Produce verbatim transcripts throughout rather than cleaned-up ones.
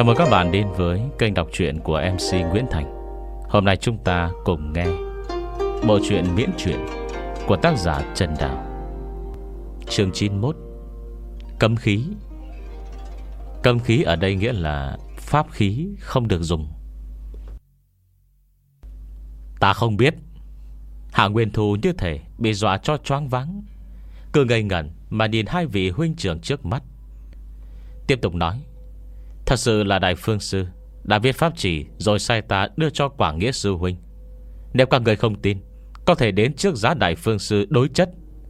Chào mừng các bạn đến với kênh đọc truyện của em xê Nguyễn Thành. Hôm nay chúng ta cùng nghe bộ truyện miễn truyện của tác giả Trần Đào. Chương chín mươi mốt. Cấm khí. Cấm khí ở đây nghĩa là pháp khí không được dùng. Ta không biết. Hạ Nguyên Thu như thể bị dọa cho choáng váng, cứ ngây ngẩn mà nhìn hai vị huynh trưởng trước mắt. Tiếp tục nói: thật sự là Đại Phương Sư đã viết pháp chỉ rồi sai ta đưa cho Quảng Nghĩa sư huynh. Nếu các người không tin, có thể đến trước giá Đại Phương Sư đối chất.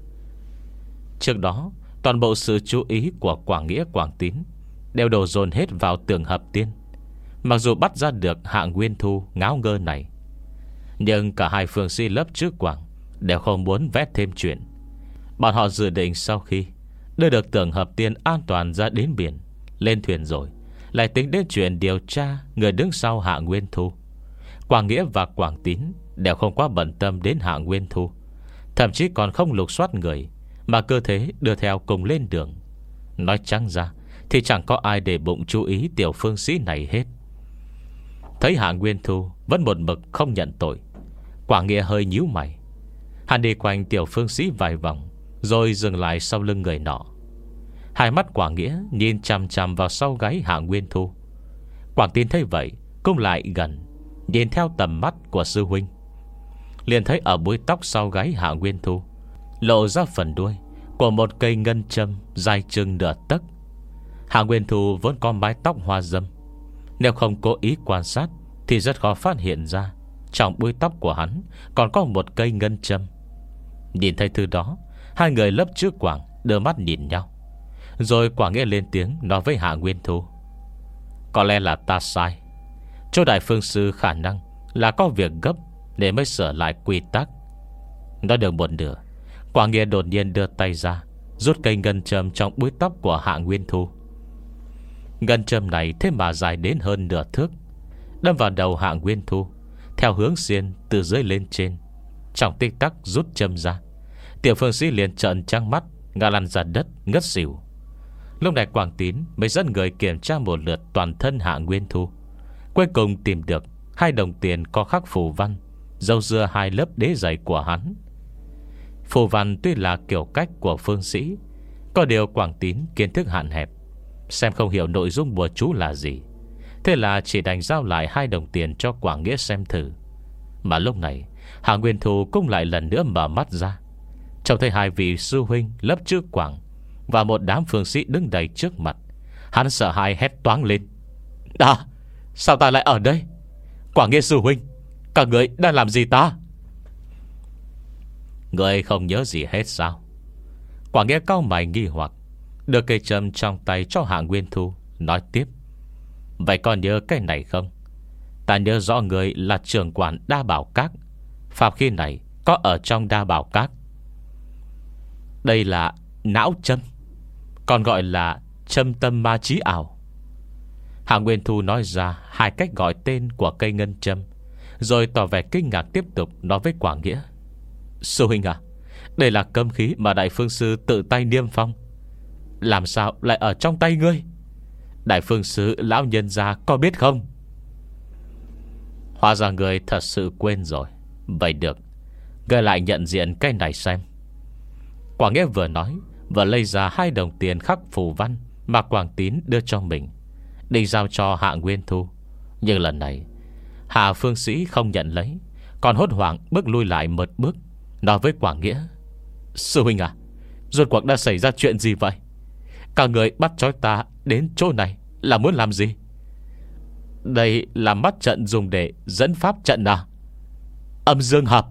Trước đó, toàn bộ sự chú ý của Quảng Nghĩa, Quảng Tín đều đổ dồn hết vào Tường Hợp Tiên. Mặc dù bắt ra được Hạ Nguyên Thu ngáo ngơ này, nhưng cả hai phương sĩ lớp trước Quảng đều không muốn vét thêm chuyện. Bọn họ dự định sau khi đưa được Tường Hợp Tiên an toàn ra đến biển, lên thuyền rồi, lại tính đến chuyện điều tra người đứng sau Hạ Nguyên Thu. Quảng Nghĩa và Quảng Tín đều không quá bận tâm đến Hạ Nguyên Thu, thậm chí còn không lục soát người, mà cơ thế đưa theo cùng lên đường. Nói trắng ra thì chẳng có ai để bụng chú ý tiểu phương sĩ này hết. Thấy Hạ Nguyên Thu vẫn một mực không nhận tội, Quảng Nghĩa hơi nhíu mày. Hắn đi quanh tiểu phương sĩ vài vòng, rồi dừng lại sau lưng người nọ. Hai mắt Quảng Nghĩa nhìn chằm chằm vào sau gáy Hạ Nguyên Thu. Quảng Tín thấy vậy cũng lại gần, nhìn theo tầm mắt của sư huynh, liền thấy ở búi tóc sau gáy Hạ Nguyên Thu lộ ra phần đuôi của một cây ngân châm dài chừng nửa tấc. Hạ Nguyên Thu vốn có mái tóc hoa dâm, nếu không cố ý quan sát thì rất khó phát hiện ra trong búi tóc của hắn còn có một cây ngân châm. Nhìn thấy thứ đó, hai người lớp trước Quảng đưa mắt nhìn nhau. Rồi Quảng Nghĩa lên tiếng nói với Hạ Nguyên Thu: có lẽ là ta sai. Chỗ Đại Phương Sư khả năng là có việc gấp để mới sửa lại quy tắc. Nói được một nửa, Quảng Nghĩa đột nhiên đưa tay ra, rút cây ngân châm trong búi tóc của Hạ Nguyên Thu. Ngân châm này thế mà dài đến hơn nửa thước, đâm vào đầu Hạ Nguyên Thu theo hướng xiên từ dưới lên trên. Trong tích tắc rút châm ra, tiểu phương sĩ liền trợn trắng mắt, ngã lăn ra đất ngất xỉu. Lúc này Quảng Tín mới dẫn người kiểm tra một lượt toàn thân Hạ Nguyên Thu, cuối cùng tìm được hai đồng tiền có khắc phù văn râu dưa hai lớp đế giày của hắn. Phù văn tuy là kiểu cách của phương sĩ, có điều Quảng Tín kiến thức hạn hẹp, xem không hiểu nội dung bùa chú là gì. Thế là chỉ đành giao lại hai đồng tiền cho Quảng Nghĩa xem thử. Mà lúc này Hạ Nguyên Thu cũng lại lần nữa mở mắt ra, trông thấy hai vị sư huynh lớp trước Quảng và một đám phương sĩ đứng đầy trước mặt. Hắn sợ hãi hét toáng lên: "À, sao ta lại ở đây? Quảng Nghĩa sư huynh, các người đang làm gì ta?" Người không nhớ gì hết sao? Quảng Nghĩa cau mày nghi hoặc, đưa cây châm trong tay cho Hạ Nguyên Thu, nói tiếp: vậy còn nhớ cái này không? Ta nhớ rõ người là trưởng quản Đa Bảo Các. Pháp khí này có ở trong Đa Bảo Các. Đây là não châm, còn gọi là châm tâm ma trí ảo. Hạ Nguyên Thu nói ra hai cách gọi tên của cây ngân châm, rồi tỏ vẻ kinh ngạc tiếp tục nói với Quảng Nghĩa: sư huynh à, đây là cấm khí mà Đại Phương Sư tự tay niêm phong, làm sao lại ở trong tay ngươi? Đại Phương Sư lão nhân gia có biết không? Hóa ra người thật sự quên rồi. Vậy được, ngươi lại nhận diện cái này xem. Quảng Nghĩa vừa nói vừa lấy ra hai đồng tiền khắc phù văn mà Quảng Tín đưa cho mình, định giao cho Hạ Nguyên Thu. Nhưng lần này Hạ phương sĩ không nhận lấy, còn hốt hoảng bước lui lại một bước, nói với Quảng Nghĩa: sư huynh à, rốt cuộc đã xảy ra chuyện gì vậy? Cả người bắt trói ta đến chỗ này là muốn làm gì? Đây là mắt trận dùng để dẫn pháp trận à? Âm dương hợp.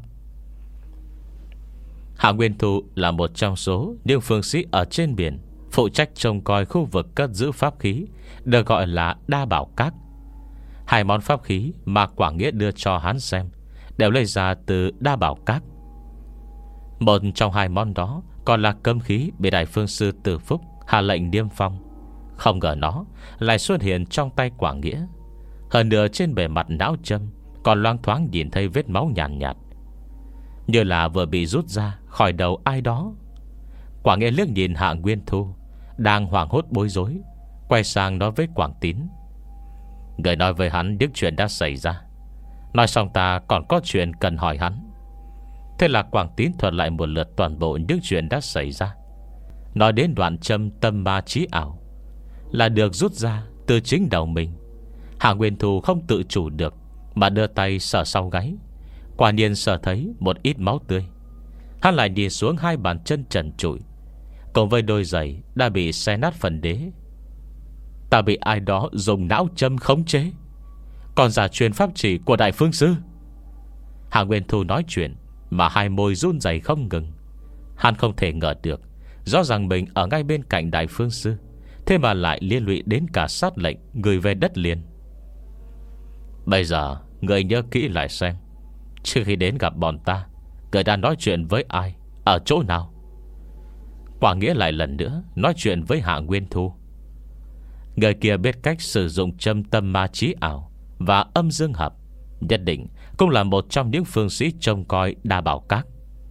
Hạ Nguyên Thu là một trong số những phương sĩ ở trên biển phụ trách trông coi khu vực cất giữ pháp khí, được gọi là Đa Bảo Các. Hai món pháp khí mà Quảng Nghĩa đưa cho hắn xem đều lấy ra từ Đa Bảo Các. Một trong hai món đó còn là cấm khí bị Đại Phương Sư Từ Phúc hạ lệnh niêm phong. Không ngờ nó lại xuất hiện trong tay Quảng Nghĩa. Hơn nữa trên bề mặt não châm còn loang thoáng nhìn thấy vết máu nhàn nhạt, nhạt, như là vừa bị rút ra khỏi đầu ai đó. Quảng Nghĩa liếc nhìn Hạ Nguyên Thu đang hoảng hốt bối rối, quay sang nói với Quảng Tín: Người nói với hắn những chuyện đã xảy ra. Nói xong ta còn có chuyện cần hỏi hắn. Thế là Quảng Tín thuật lại một lượt toàn bộ những chuyện đã xảy ra. Nói đến đoạn châm tâm ma trí ảo là được rút ra từ chính đầu mình. Hạ Nguyên Thù không tự chủ được mà đưa tay sờ sau gáy. Quả nhiên sờ thấy một ít máu tươi. Hắn lại nhìn xuống hai bàn chân trần trụi cùng với đôi giày đã bị xé nát phần đế. Ta bị ai đó dùng não châm khống chế, còn giả truyền pháp chỉ của Đại Phương Sư. Hạ Nguyên Thù nói chuyện mà hai môi run rẩy không ngừng. Hắn không thể ngờ được, rõ ràng mình ở ngay bên cạnh Đại Phương Sư, thế mà lại liên lụy đến cả sát lệnh gửi về đất liền. Bây giờ người nhớ kỹ lại xem, trước khi đến gặp bọn ta, người đã nói chuyện với ai, ở chỗ nào? Quả Nghĩa lại lần nữa nói chuyện với Hạ Nguyên Thu. Người kia biết cách sử dụng châm tâm ma trí ảo và âm dương hợp, nhất định cũng là một trong những phương sĩ trông coi Đa Bảo Các.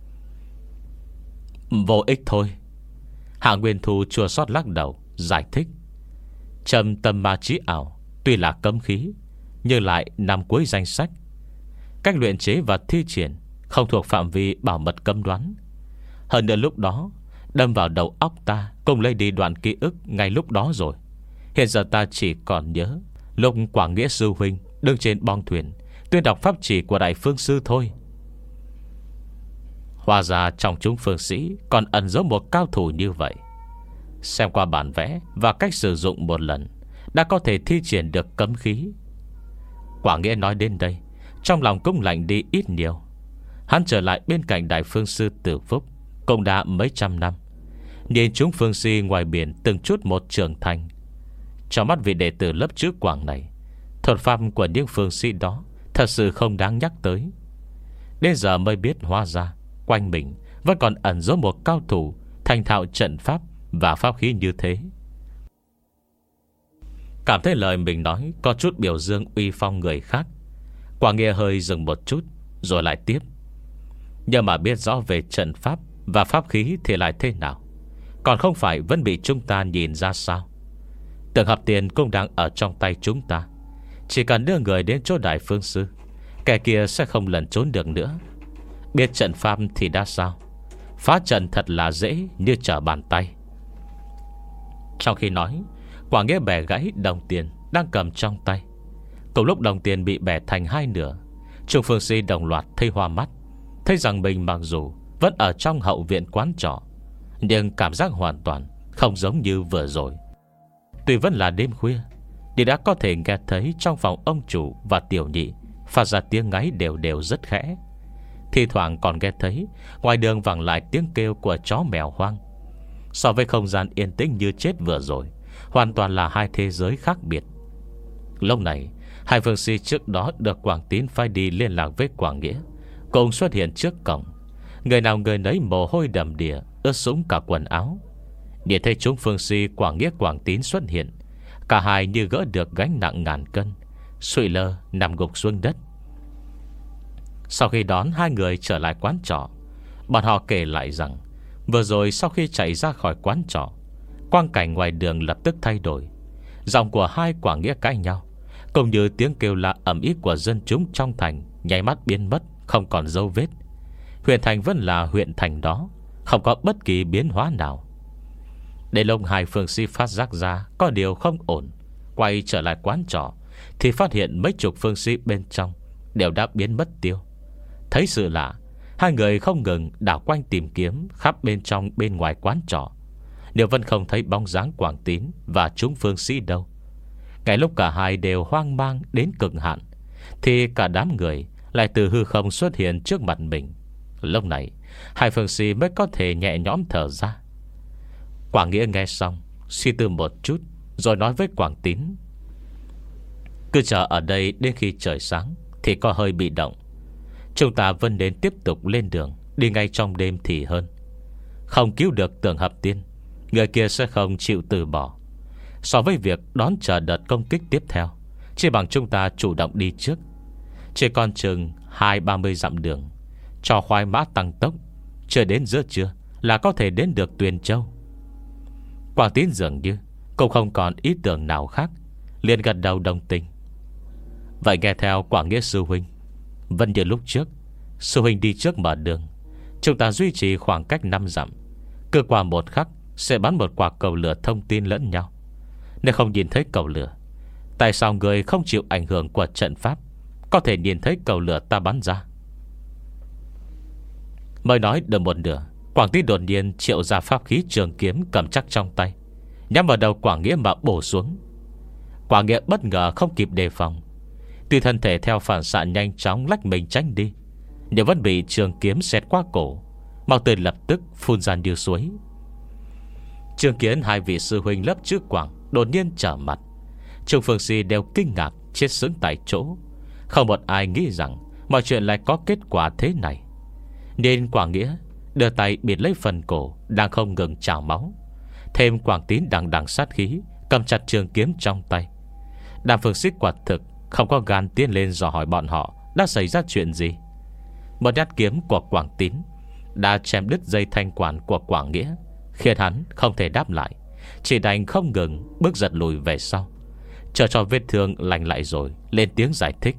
Vô ích thôi. Hạ Nguyên Thu chua xót lắc đầu, giải thích. Châm tâm ma trí ảo tuy là cấm khí, nhưng lại nằm cuối danh sách. Cách luyện chế và thi triển không thuộc phạm vi bảo mật cấm đoán. Hơn nữa lúc đó đâm vào đầu óc ta, cùng lấy đi đoạn ký ức ngay lúc đó rồi. Hiện giờ ta chỉ còn nhớ lúc Quảng Nghĩa sư huynh đứng trên bong thuyền tuyên đọc pháp chỉ của Đại Phương Sư thôi. Hóa ra trong chúng phương sĩ còn ẩn giấu một cao thủ như vậy. Xem qua bản vẽ và cách sử dụng một lần đã có thể thi triển được cấm khí. Quảng Nghĩa nói đến đây, trong lòng cũng lạnh đi ít nhiều. Hắn trở lại bên cạnh Đại Phương Sư Tử Phúc cũng đã mấy trăm năm, nhìn chúng phương si ngoài biển từng chút một trưởng thành. Trong mắt vị đệ tử lớp chữ Quảng này, thuật pháp của những phương sĩ đó thật sự không đáng nhắc tới. Đến giờ mới biết hóa ra quanh mình vẫn còn ẩn giấu một cao thủ thành thạo trận pháp và pháp khí như thế. Cảm thấy lời mình nói có chút biểu dương uy phong người khác, Quảng Nghĩa hơi dừng một chút rồi lại tiếp. Nhưng mà biết rõ về trận pháp và pháp khí thì lại thế nào? Còn không phải vẫn bị chúng ta nhìn ra sao? Tượng hợp tiền cũng đang ở trong tay chúng ta. Chỉ cần đưa người đến chỗ Đại Phương Sư, kẻ kia sẽ không lẩn trốn được nữa. Biết trận pháp thì đã sao? Phá trận thật là dễ như trở bàn tay. Trong khi nói, Quảng Nghĩa bẻ gãy đồng tiền đang cầm trong tay. Cùng lúc đồng tiền bị bẻ thành hai nửa, Trung phương sĩ đồng loạt thấy hoa mắt, thấy rằng mình mặc dù vẫn ở trong hậu viện quán trọ, nhưng cảm giác hoàn toàn không giống như vừa rồi. Tuy vẫn là đêm khuya, thì đã có thể nghe thấy trong phòng ông chủ và tiểu nhị phát ra tiếng ngáy đều đều rất khẽ. Thì thoảng còn nghe thấy ngoài đường vẳng lại tiếng kêu của chó mèo hoang. So với không gian yên tĩnh như chết vừa rồi, hoàn toàn là hai thế giới khác biệt. Lúc này, hai phương sĩ trước đó được Quảng Tín phái đi liên lạc với Quảng Nghĩa cùng xuất hiện trước cổng. Người nào người nấy mồ hôi đầm đìa, ướt sũng cả quần áo. Nhìn thấy chúng phương sĩ Quảng Nghĩa Quảng Tín xuất hiện, cả hai như gỡ được gánh nặng ngàn cân, sụi lơ nằm gục xuống đất. Sau khi đón hai người trở lại quán trọ, bọn họ kể lại rằng vừa rồi sau khi chạy ra khỏi quán trọ, quang cảnh ngoài đường lập tức thay đổi. Giọng của hai Quảng Nghĩa cãi nhau, cũng như tiếng kêu la ầm ĩ của dân chúng trong thành nháy mắt biến mất, không còn dấu vết. Huyện thành vẫn là huyện thành đó, không có bất kỳ biến hóa nào. Để lúc hai phương sĩ phát giác ra có điều không ổn, quay trở lại quán trọ, thì phát hiện mấy chục phương sĩ bên trong đều đã biến mất tiêu. Thấy sự lạ, hai người không ngừng đảo quanh tìm kiếm khắp bên trong bên ngoài quán trọ, đều vẫn không thấy bóng dáng Quảng Tín và chúng phương sĩ đâu. Ngay lúc cả hai đều hoang mang đến cực hạn, thì cả đám người lại từ hư không xuất hiện trước mặt mình. Lúc này hai phương sĩ mới có thể nhẹ nhõm thở ra. Quảng Nghĩa nghe xong, suy tư một chút rồi nói với Quảng Tín: cứ chờ ở đây đến khi trời sáng thì có hơi bị động. Chúng ta vẫn nên tiếp tục lên đường, đi ngay trong đêm thì hơn. Không cứu được Tưởng Hợp Tiên, người kia sẽ không chịu từ bỏ. So với việc đón chờ đợt công kích tiếp theo, chỉ bằng chúng ta chủ động đi trước. Chỉ còn chừng hai ba mươi dặm đường, cho khoái mã tăng tốc, chưa đến giữa trưa là có thể đến được Tuyền Châu. Quảng Tín dường như cũng không còn ý tưởng nào khác, liền gật đầu đồng tình. Vậy nghe theo Quảng Nghĩa sư huynh, vẫn như lúc trước, sư huynh đi trước mở đường, chúng ta duy trì khoảng cách năm dặm, cứ qua một khắc sẽ bắn một quả cầu lửa thông tin lẫn nhau. Nếu không nhìn thấy cầu lửa, tại sao người không chịu ảnh hưởng của trận pháp có thể nhìn thấy cầu lửa ta bắn ra? Mới nói được một nửa, Quảng Tín đột nhiên triệu ra pháp khí trường kiếm cầm chắc trong tay, nhắm vào đầu Quảng Nghĩa mà bổ xuống. Quảng Nghĩa bất ngờ không kịp đề phòng, tuy thân thể theo phản xạ nhanh chóng lách mình tránh đi, nhưng vẫn bị trường kiếm xẹt qua cổ, máu tươi lập tức phun ra như suối. Chứng kiến hai vị sư huynh lớp trước Quảng đột nhiên trở mặt, Trung Phương Si đều kinh ngạc chết sững tại chỗ. Không một ai nghĩ rằng mọi chuyện lại có kết quả thế này, nên Quảng Nghĩa đưa tay bịt lấy phần cổ đang không ngừng trào máu. Thêm Quảng Tín đằng đằng sát khí cầm chặt trường kiếm trong tay. Đàm Phương Xích quả thực không có gan tiến lên dò hỏi bọn họ đã xảy ra chuyện gì. Một nhát kiếm của Quảng Tín đã chém đứt dây thanh quản của Quảng Nghĩa, khiến hắn không thể đáp lại, chỉ đành không ngừng bước giật lùi về sau, chờ cho vết thương lành lại rồi lên tiếng giải thích.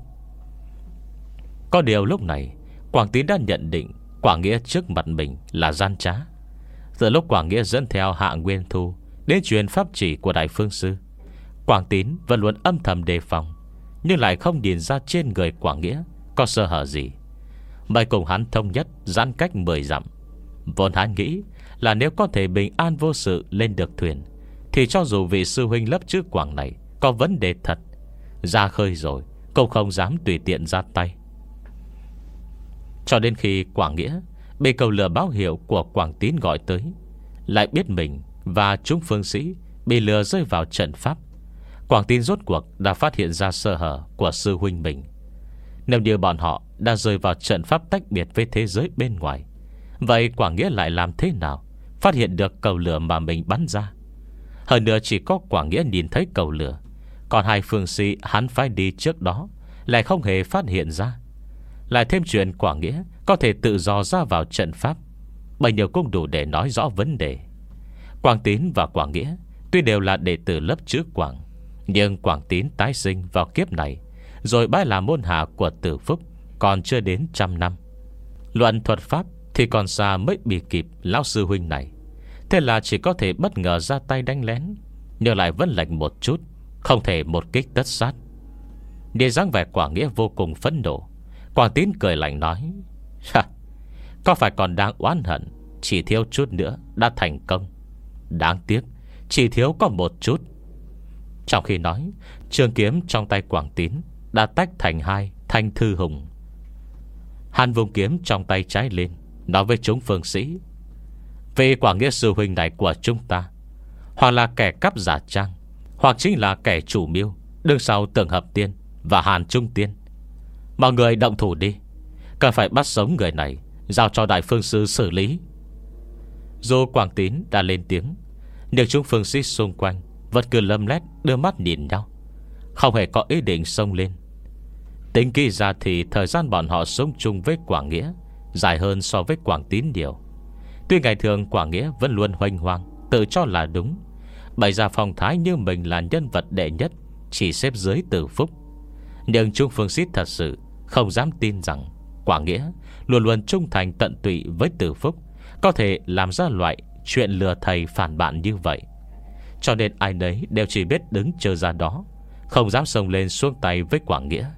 Có điều lúc này Quảng Tín đã nhận định Quảng Nghĩa trước mặt mình là gian trá. Từ lúc Quảng Nghĩa dẫn theo Hạ Nguyên Thu đến truyền pháp chỉ của Đại Phương Sư, Quảng Tín vẫn luôn âm thầm đề phòng, nhưng lại không nhìn ra trên người Quảng Nghĩa có sơ hở gì. Mày cùng hắn thông nhất giãn cách mười dặm. Vốn hắn nghĩ là nếu có thể bình an vô sự lên được thuyền, thì cho dù vị sư huynh lớp trước Quảng này có vấn đề thật, ra khơi rồi cũng không dám tùy tiện ra tay. Cho đến khi Quảng Nghĩa bị cầu lừa báo hiệu của Quảng Tín gọi tới, lại biết mình và chúng phương sĩ bị lừa rơi vào trận pháp, Quảng Tín rốt cuộc đã phát hiện ra sơ hở của sư huynh mình. Nếu như bọn họ đã rơi vào trận pháp tách biệt với thế giới bên ngoài, vậy Quảng Nghĩa lại làm thế nào phát hiện được cầu lửa mà mình bắn ra? Hơn nữa chỉ có Quảng Nghĩa nhìn thấy cầu lửa, còn hai phương sĩ hắn phải đi trước đó lại không hề phát hiện ra. Lại thêm chuyện Quảng Nghĩa có thể tự do ra vào trận pháp, bấy nhiêu cũng đủ để nói rõ vấn đề. Quảng Tín và Quảng Nghĩa tuy đều là đệ tử lớp chữ Quảng, nhưng Quảng Tín tái sinh vào kiếp này, rồi bái là môn hạ của Tử Phúc còn chưa đến trăm năm. Luận thuật pháp thì còn xa mới bị kịp lão sư huynh này. Thế là chỉ có thể bất ngờ ra tay đánh lén, nhưng lại vẫn lệch một chút, không thể một kích tất sát. Để dáng vẻ Quảng Nghĩa vô cùng phẫn nộ, Quảng Tín cười lạnh nói: có phải còn đang oán hận, chỉ thiếu chút nữa đã thành công. Đáng tiếc chỉ thiếu có một chút. Trong khi nói, trường kiếm trong tay Quảng Tín đã tách thành hai thanh thư hùng. Hắn vùng kiếm trong tay trái lên, nói với chúng phương sĩ: vị Quảng Nghĩa sư huynh này của chúng ta, hoặc là kẻ cắp giả trang, hoặc chính là kẻ chủ mưu đứng sau Tưởng Hợp Tiên và Hàn Trung Tiên. Mọi người động thủ đi, cần phải bắt sống người này, giao cho Đại Phương Sư xử lý. Dù Quảng Tín đã lên tiếng, nhưng chúng phương sĩ xung quanh vẫn cứ lấm lét đưa mắt nhìn nhau, không hề có ý định xông lên. Tính kỹ ra thì thời gian bọn họ sống chung với Quảng Nghĩa dài hơn so với Quảng Tín nhiều. Tuy ngày thường Quảng Nghĩa vẫn luôn hoành hoang, tự cho là đúng, bày ra phong thái như mình là nhân vật đệ nhất, chỉ xếp dưới Tử Phúc. Nhưng chúng phương sĩ thật sự không dám tin rằng Quảng Nghĩa luôn luôn trung thành tận tụy với Tử Phúc, có thể làm ra loại chuyện lừa thầy phản bạn như vậy. Cho nên ai nấy đều chỉ biết đứng chờ ra đó, không dám xông lên xuống tay với Quảng Nghĩa.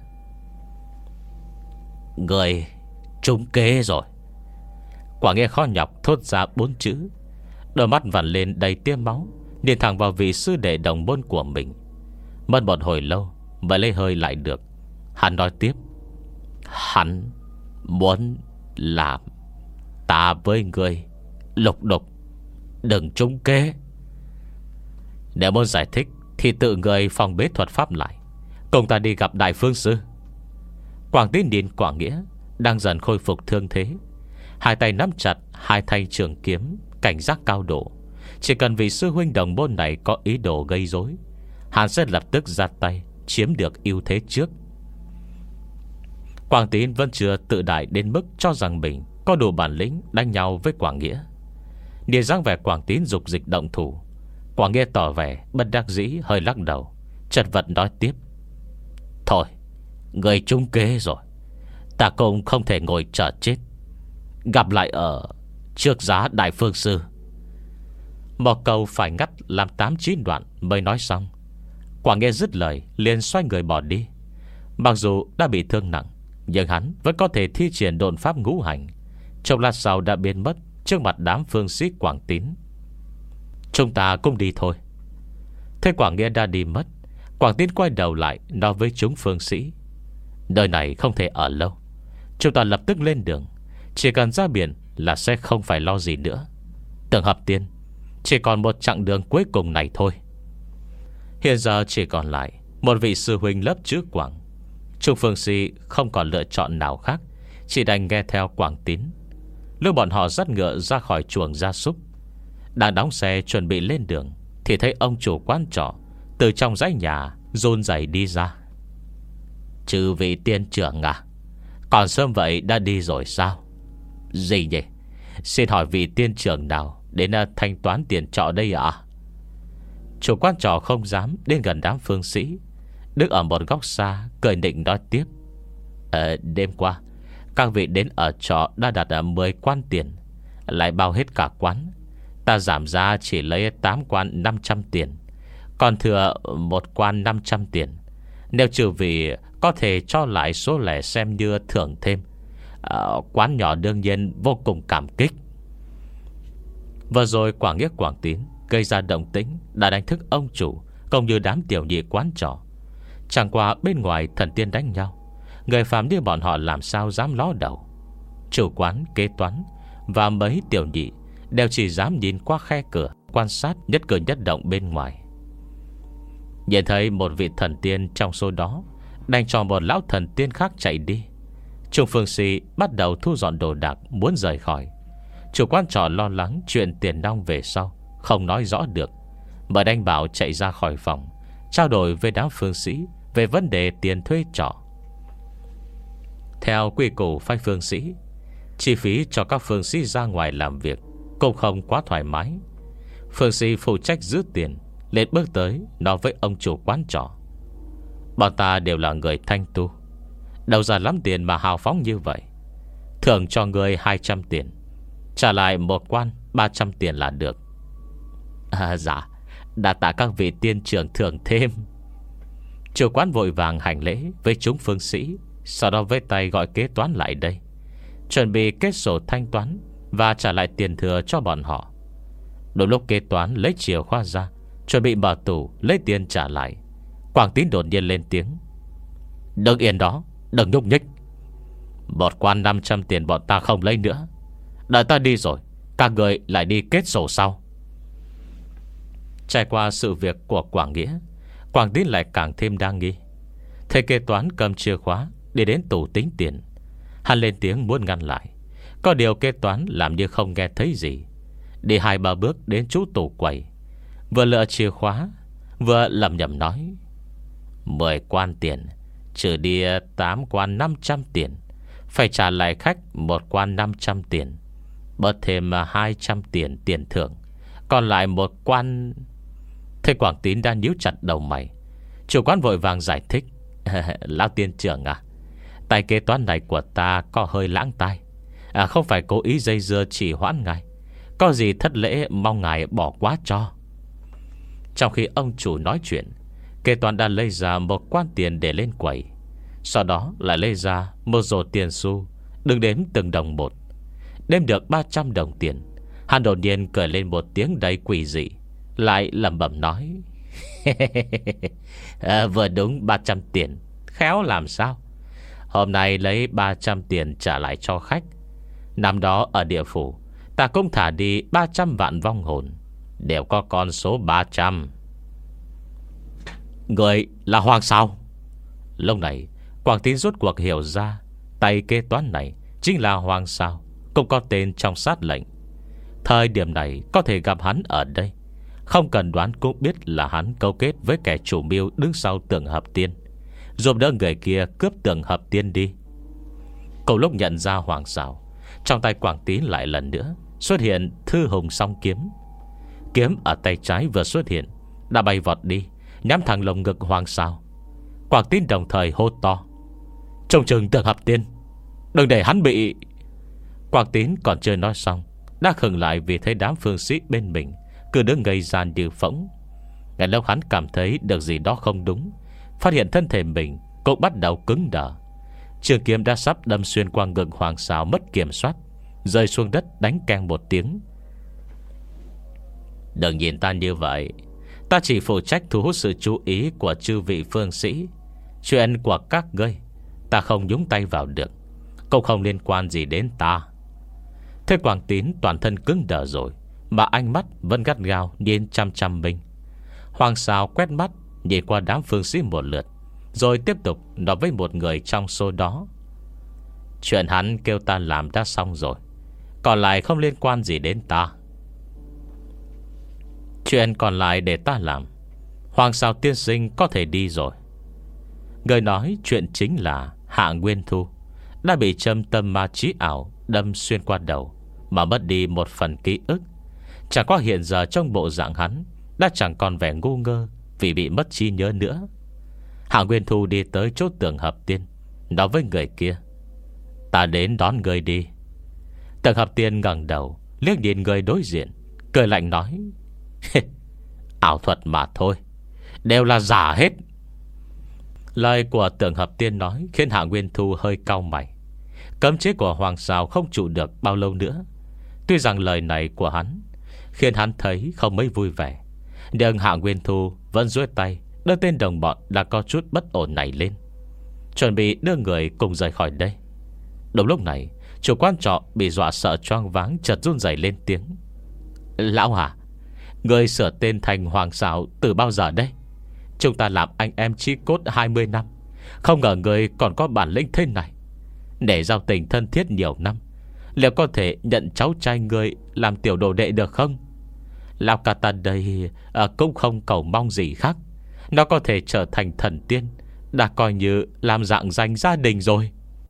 Người trúng kế rồi. Quảng Nghĩa khó nhọc thốt ra bốn chữ, đôi mắt vằn lên đầy tia máu, nhìn thẳng vào vị sư đệ đồng môn của mình. Mất một hồi lâu mới lấy hơi lại được. Hắn nói tiếp: hắn muốn làm ta với người lục đục, đừng trúng kế. Nếu muốn giải thích thì tự người phòng bế thuật pháp lại, cùng ta đi gặp Đại Phương Sư. Quảng Tín nhìn Quảng Nghĩa đang dần khôi phục thương thế, hai tay nắm chặt hai thanh trường kiếm, cảnh giác cao độ. Chỉ cần vị sư huynh đồng môn này có ý đồ gây rối, hắn sẽ lập tức ra tay, chiếm được ưu thế trước. Quảng Tín vẫn chưa tự đại đến mức cho rằng mình có đủ bản lĩnh đánh nhau với Quảng Nghĩa. Nhìn dáng vẻ Quảng Tín dục dịch động thủ, Quảng Nghĩa tỏ vẻ bất đắc dĩ hơi lắc đầu, chật vật nói tiếp: thôi, Người trúng kế rồi. Ta cũng không thể ngồi chờ chết. Gặp lại ở trước giá Đại Phương Sư. Một câu phải ngắt làm tám chín đoạn mới nói xong. Quảng nghe dứt lời liền xoay người bỏ đi. Mặc dù đã bị thương nặng, nhưng hắn vẫn có thể thi triển độn pháp ngũ hành. Trong lát sau đã biến mất trước mặt đám phương sĩ Quảng Tín. Chúng ta cũng đi thôi. Thế Quảng Nghĩa đã đi mất, Quảng Tín quay đầu lại nói với chúng phương sĩ: nơi này không thể ở lâu. Chúng ta lập tức lên đường. Chỉ cần ra biển là sẽ không phải lo gì nữa. Tưởng Hợp Tiên, chỉ còn một chặng đường cuối cùng này thôi. Hiện giờ chỉ còn lại một vị sư huynh lớp chữ Quảng. Trung phương sĩ không còn lựa chọn nào khác, chỉ đành nghe theo Quảng Tín. Lúc bọn họ dắt ngựa ra khỏi chuồng gia súc, đang đóng xe chuẩn bị lên đường, thì thấy ông chủ quán trọ từ trong dãy nhà run rẩy đi ra. Chư vị tiên trưởng à, còn sớm vậy đã đi rồi sao? Gì nhỉ? Xin hỏi vị tiên trưởng nào đến thanh toán tiền trọ đây ạ? À? Chủ quán trọ không dám đến gần đám phương sĩ, đứng ở một góc xa cười nịnh nói tiếp: ờ, đêm qua các vị đến ở trọ đã đặt ở mười quan tiền, lại bao hết cả quán. Ta giảm giá chỉ lấy tám quan năm trăm tiền, còn thừa một quan năm trăm tiền. Nếu trừ vị có thể cho lại số lẻ xem như thưởng thêm, à, quán nhỏ đương nhiên vô cùng cảm kích. Vừa rồi Quảng Nghĩa Quảng Tín gây ra động tĩnh đã đánh thức ông chủ cũng như đám tiểu nhị quán trọ. Chẳng qua bên ngoài thần tiên đánh nhau, người phàm như bọn họ làm sao dám ló đầu. Chủ quán, kế toán và mấy tiểu nhị đều chỉ dám nhìn qua khe cửa, quan sát nhất cử nhất động bên ngoài. Nhìn thấy một vị thần tiên trong số đó đành cho một lão thần tiên khác chạy đi, Trung phương sĩ bắt đầu thu dọn đồ đạc muốn rời khỏi. Chủ quán trọ lo lắng chuyện tiền nong về sau không nói rõ được, mở đành bảo chạy ra khỏi phòng, trao đổi với đám phương sĩ về vấn đề tiền thuê trọ. Theo quy củ phái phương sĩ, chi phí cho các phương sĩ ra ngoài làm việc cũng không quá thoải mái. Phương sĩ phụ trách giữ tiền lên bước tới nói với ông chủ quán trọ: bọn ta đều là người thanh tu, đâu ra lắm tiền mà hào phóng như vậy. Thưởng cho người hai trăm tiền, trả lại một quan ba trăm tiền là được. À, dạ, đã tạ các vị tiên trưởng thưởng thêm. Chủ quán vội vàng hành lễ với chúng phương sĩ, sau đó với tay gọi kế toán lại đây, chuẩn bị kết sổ thanh toán và trả lại tiền thừa cho bọn họ. Đúng lúc kế toán lấy chìa khóa ra chuẩn bị mở tủ lấy tiền trả lại, Quảng Tín đột nhiên lên tiếng: đừng yên đó, đừng nhúc nhích. Một quan năm trăm tiền bọn ta không lấy nữa. Đợi ta đi rồi các người lại đi kết sổ sau. Trải qua sự việc của Quảng Nghĩa, Quảng Tín lại càng thêm đa nghi. Thầy kế toán cầm chìa khóa đi đến tủ tính tiền. Hắn lên tiếng muốn ngăn lại, có điều kế toán làm như không nghe thấy gì, đi hai ba bước đến chú tủ quầy, vừa lựa chìa khóa vừa lẩm nhẩm nói: Mười quan tiền, trừ đi tám quan năm trăm tiền, phải trả lại khách một quan năm trăm tiền, bớt thêm hai trăm tiền tiền thưởng, còn lại một quan. Thế Quảng Tín đã nhíu chặt đầu mày. Chủ quán vội vàng giải thích: lão tiên trưởng à, tài kế toán này của ta có hơi lãng tai, à, không phải cố ý dây dưa chỉ hoãn ngài, có gì thất lễ mong ngài bỏ qua cho. Trong khi ông chủ nói chuyện, kế toán đã lấy ra một quan tiền để lên quầy, sau đó lại lấy ra một rổ tiền xu, đừng đếm từng đồng một. Đếm được ba trăm đồng tiền, hắn đột nhiên cười lên một tiếng đầy quỷ dị, lại lẩm bẩm nói: à, vừa đúng ba trăm tiền, khéo làm sao. Hôm nay lấy ba trăm tiền trả lại cho khách. Năm đó ở địa phủ ta cũng thả đi ba trăm vạn vong hồn, đều có con số ba trăm. Người là Hoàng sao? Lúc này Quảng Tín rốt cuộc hiểu ra tay kế toán này chính là Hoàng sao, cũng có tên trong sát lệnh. Thời điểm này có thể gặp hắn ở đây, không cần đoán cũng biết là hắn câu kết với kẻ chủ mưu đứng sau Tượng Hợp Tiên, giúp đỡ người kia cướp Tượng Hợp Tiên đi. Cùng lúc nhận ra Hoàng sao, trong tay Quảng Tín lại lần nữa xuất hiện Thư Hùng song kiếm. Kiếm ở tay trái vừa xuất hiện đã bay vọt đi, nhắm thẳng lồng ngực Hoàng sao. Quảng Tín đồng thời hô to: Trông chừng Tưởng Hợp Tiên, đừng để hắn bị. Quang Tín còn chưa nói xong đã khựng lại, vì thấy đám phương sĩ bên mình cứ đứng ngây ra như phỗng. Ngay lúc hắn cảm thấy được gì đó không đúng, phát hiện thân thể mình cũng bắt đầu cứng đờ. Trường kiếm đã sắp đâm xuyên qua ngực Hoàng Sào mất kiểm soát, rơi xuống đất đánh keng một tiếng. Đừng nhìn ta như vậy, ta chỉ phụ trách thu hút sự chú ý của chư vị phương sĩ. Chuyện của các ngươi ta không nhúng tay vào được, cũng không liên quan gì đến ta. Thế Quang Tín toàn thân cứng đờ rồi, mà ánh mắt vẫn gắt gao nhìn chăm chăm mình. Hoàng Sào quét mắt nhìn qua đám phương sĩ một lượt, rồi tiếp tục nói với một người trong số đó: chuyện hắn kêu ta làm đã xong rồi, còn lại không liên quan gì đến ta. Chuyện còn lại để ta làm. Hoàng Sào tiên sinh có thể đi rồi. Người nói chuyện chính là Hạ Nguyên Thu, đã bị châm tâm ma trí ảo đâm xuyên qua đầu, mà mất đi một phần ký ức. Chẳng qua hiện giờ trong bộ dạng hắn đã chẳng còn vẻ ngu ngơ vì bị mất trí nhớ nữa. Hạ Nguyên Thu đi tới chỗ Tưởng Hợp Tiên, nói với người kia: ta đến đón người đi. Tưởng Hợp Tiên ngẩng đầu liếc nhìn người đối diện, cười lạnh nói: ảo thuật mà thôi, đều là giả hết. Lời của Tưởng Hợp Tiên nói khiến Hạ Nguyên Thu hơi cau mày. Cấm chế của Hoàng Sào không trụ được bao lâu nữa. Tuy rằng lời này của hắn khiến hắn thấy không mấy vui vẻ, nhưng Hạ Nguyên Thu vẫn duỗi tay đưa tên đồng bọn đã có chút bất ổn này lên, chuẩn bị đưa người cùng rời khỏi đây. Đúng lúc này, chủ quán trọ bị dọa sợ choáng váng, chợt run rẩy lên tiếng: lão Hà, người sửa tên thành Hoàng Sào từ bao giờ đây? Chúng ta làm anh em chí cốt hai mươi năm, không ngờ người còn có bản lĩnh thế này. Để giao tình thân thiết nhiều năm, liệu có thể nhận cháu trai người làm tiểu đồ đệ được không? Lão ca ta đây à, cũng không cầu mong gì khác. Nó có thể trở thành thần tiên đã coi như làm dạng danh gia đình rồi.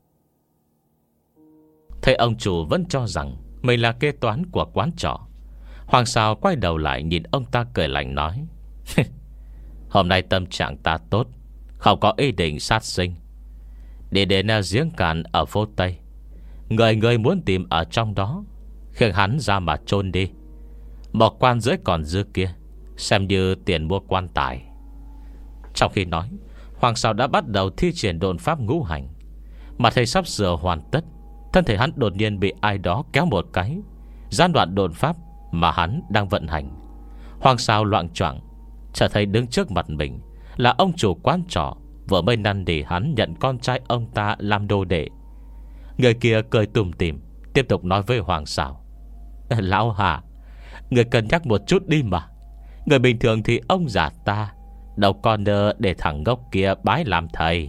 Thấy ông chủ vẫn cho rằng mình là kế toán của quán trọ, Hoàng Sào quay đầu lại nhìn ông ta cười lạnh nói: hôm nay tâm trạng ta tốt, không có ý định sát sinh. Đi đến giếng cạn ở phố Tây, người người muốn tìm ở trong đó, khiến hắn ra mà chôn đi. Một quan dưới còn dư kia xem như tiền mua quan tài. Trong khi nói, Hoàng Sào đã bắt đầu thi triển độn pháp ngũ hành. Mà thấy sắp sửa hoàn tất, thân thể hắn đột nhiên bị ai đó kéo một cái, gián đoạn độn pháp mà hắn đang vận hành. Hoàng Sào loạng choạng, chợt thấy đứng trước mặt mình là ông chủ quán trọ vừa mới năn nỉ hắn nhận con trai ông ta làm đồ đệ. Người kia cười tủm tỉm, tiếp tục nói với Hoàng Sào: lão Hà, người cân nhắc một chút đi mà. Người bình thường thì ông già ta đâu còn nơ để thằng ngốc kia bái làm thầy.